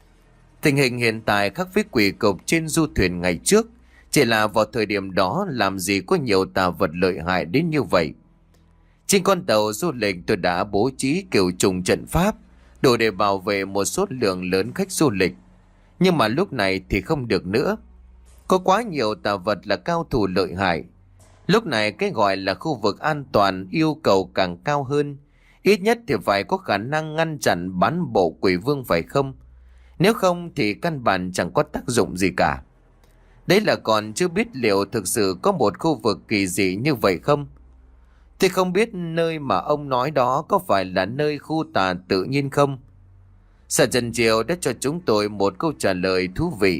Tình hình hiện tại khác với quỷ cục trên du thuyền ngày trước, chỉ là vào thời điểm đó làm gì có nhiều tà vật lợi hại đến như vậy. Trên con tàu du lịch tôi đã bố trí kiểu trùng trận pháp đủ để bảo vệ một số lượng lớn khách du lịch. Nhưng mà lúc này thì không được nữa. Có quá nhiều tà vật là cao thủ lợi hại. Lúc này cái gọi là khu vực an toàn yêu cầu càng cao hơn. Ít nhất thì phải có khả năng ngăn chặn bán bộ quỷ vương phải không? Nếu không thì căn bản chẳng có tác dụng gì cả. Đấy là còn chưa biết liệu thực sự có một khu vực kỳ dị như vậy không? Thì không biết nơi mà ông nói đó có phải là nơi khu tà tự nhiên không? Sở Trần Triều đã cho chúng tôi một câu trả lời thú vị.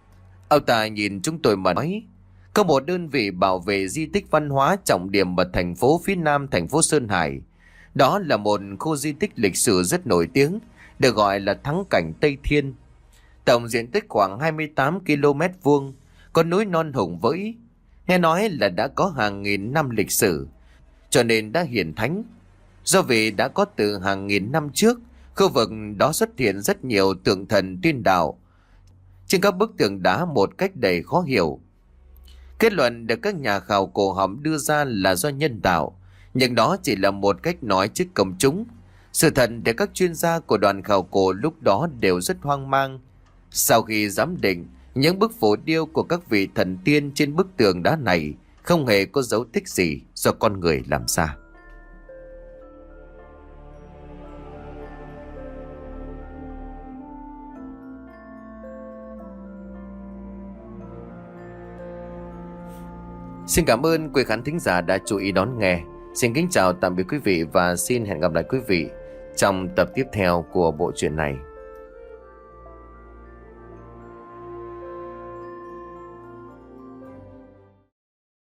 Ông ta nhìn chúng tôi mà nói, có một đơn vị bảo vệ di tích văn hóa trọng điểm ở thành phố phía nam thành phố Sơn Hải. Đó là một khu di tích lịch sử rất nổi tiếng, được gọi là Thắng Cảnh Tây Thiên. Tổng diện tích khoảng hai mươi tám ki lô mét vuông, có núi non hùng vĩ. Nghe nói là đã có hàng nghìn năm lịch sử, cho nên đã hiển thánh. Do vì đã có từ hàng nghìn năm trước, khu vực đó xuất hiện rất nhiều tượng thần tiên đạo trên các bức tường đá một cách đầy khó hiểu. Kết luận được các nhà khảo cổ học đưa ra là do nhân tạo, nhưng đó chỉ là một cách nói trước công chúng. Sự thật để các chuyên gia của đoàn khảo cổ lúc đó đều rất hoang mang. Sau khi giám định, những bức phổ điêu của các vị thần tiên trên bức tường đá này không hề có dấu tích gì do con người làm ra. Xin cảm ơn quý khán thính giả đã chú ý đón nghe. Xin kính chào tạm biệt quý vị và xin hẹn gặp lại quý vị trong tập tiếp theo của bộ truyện này.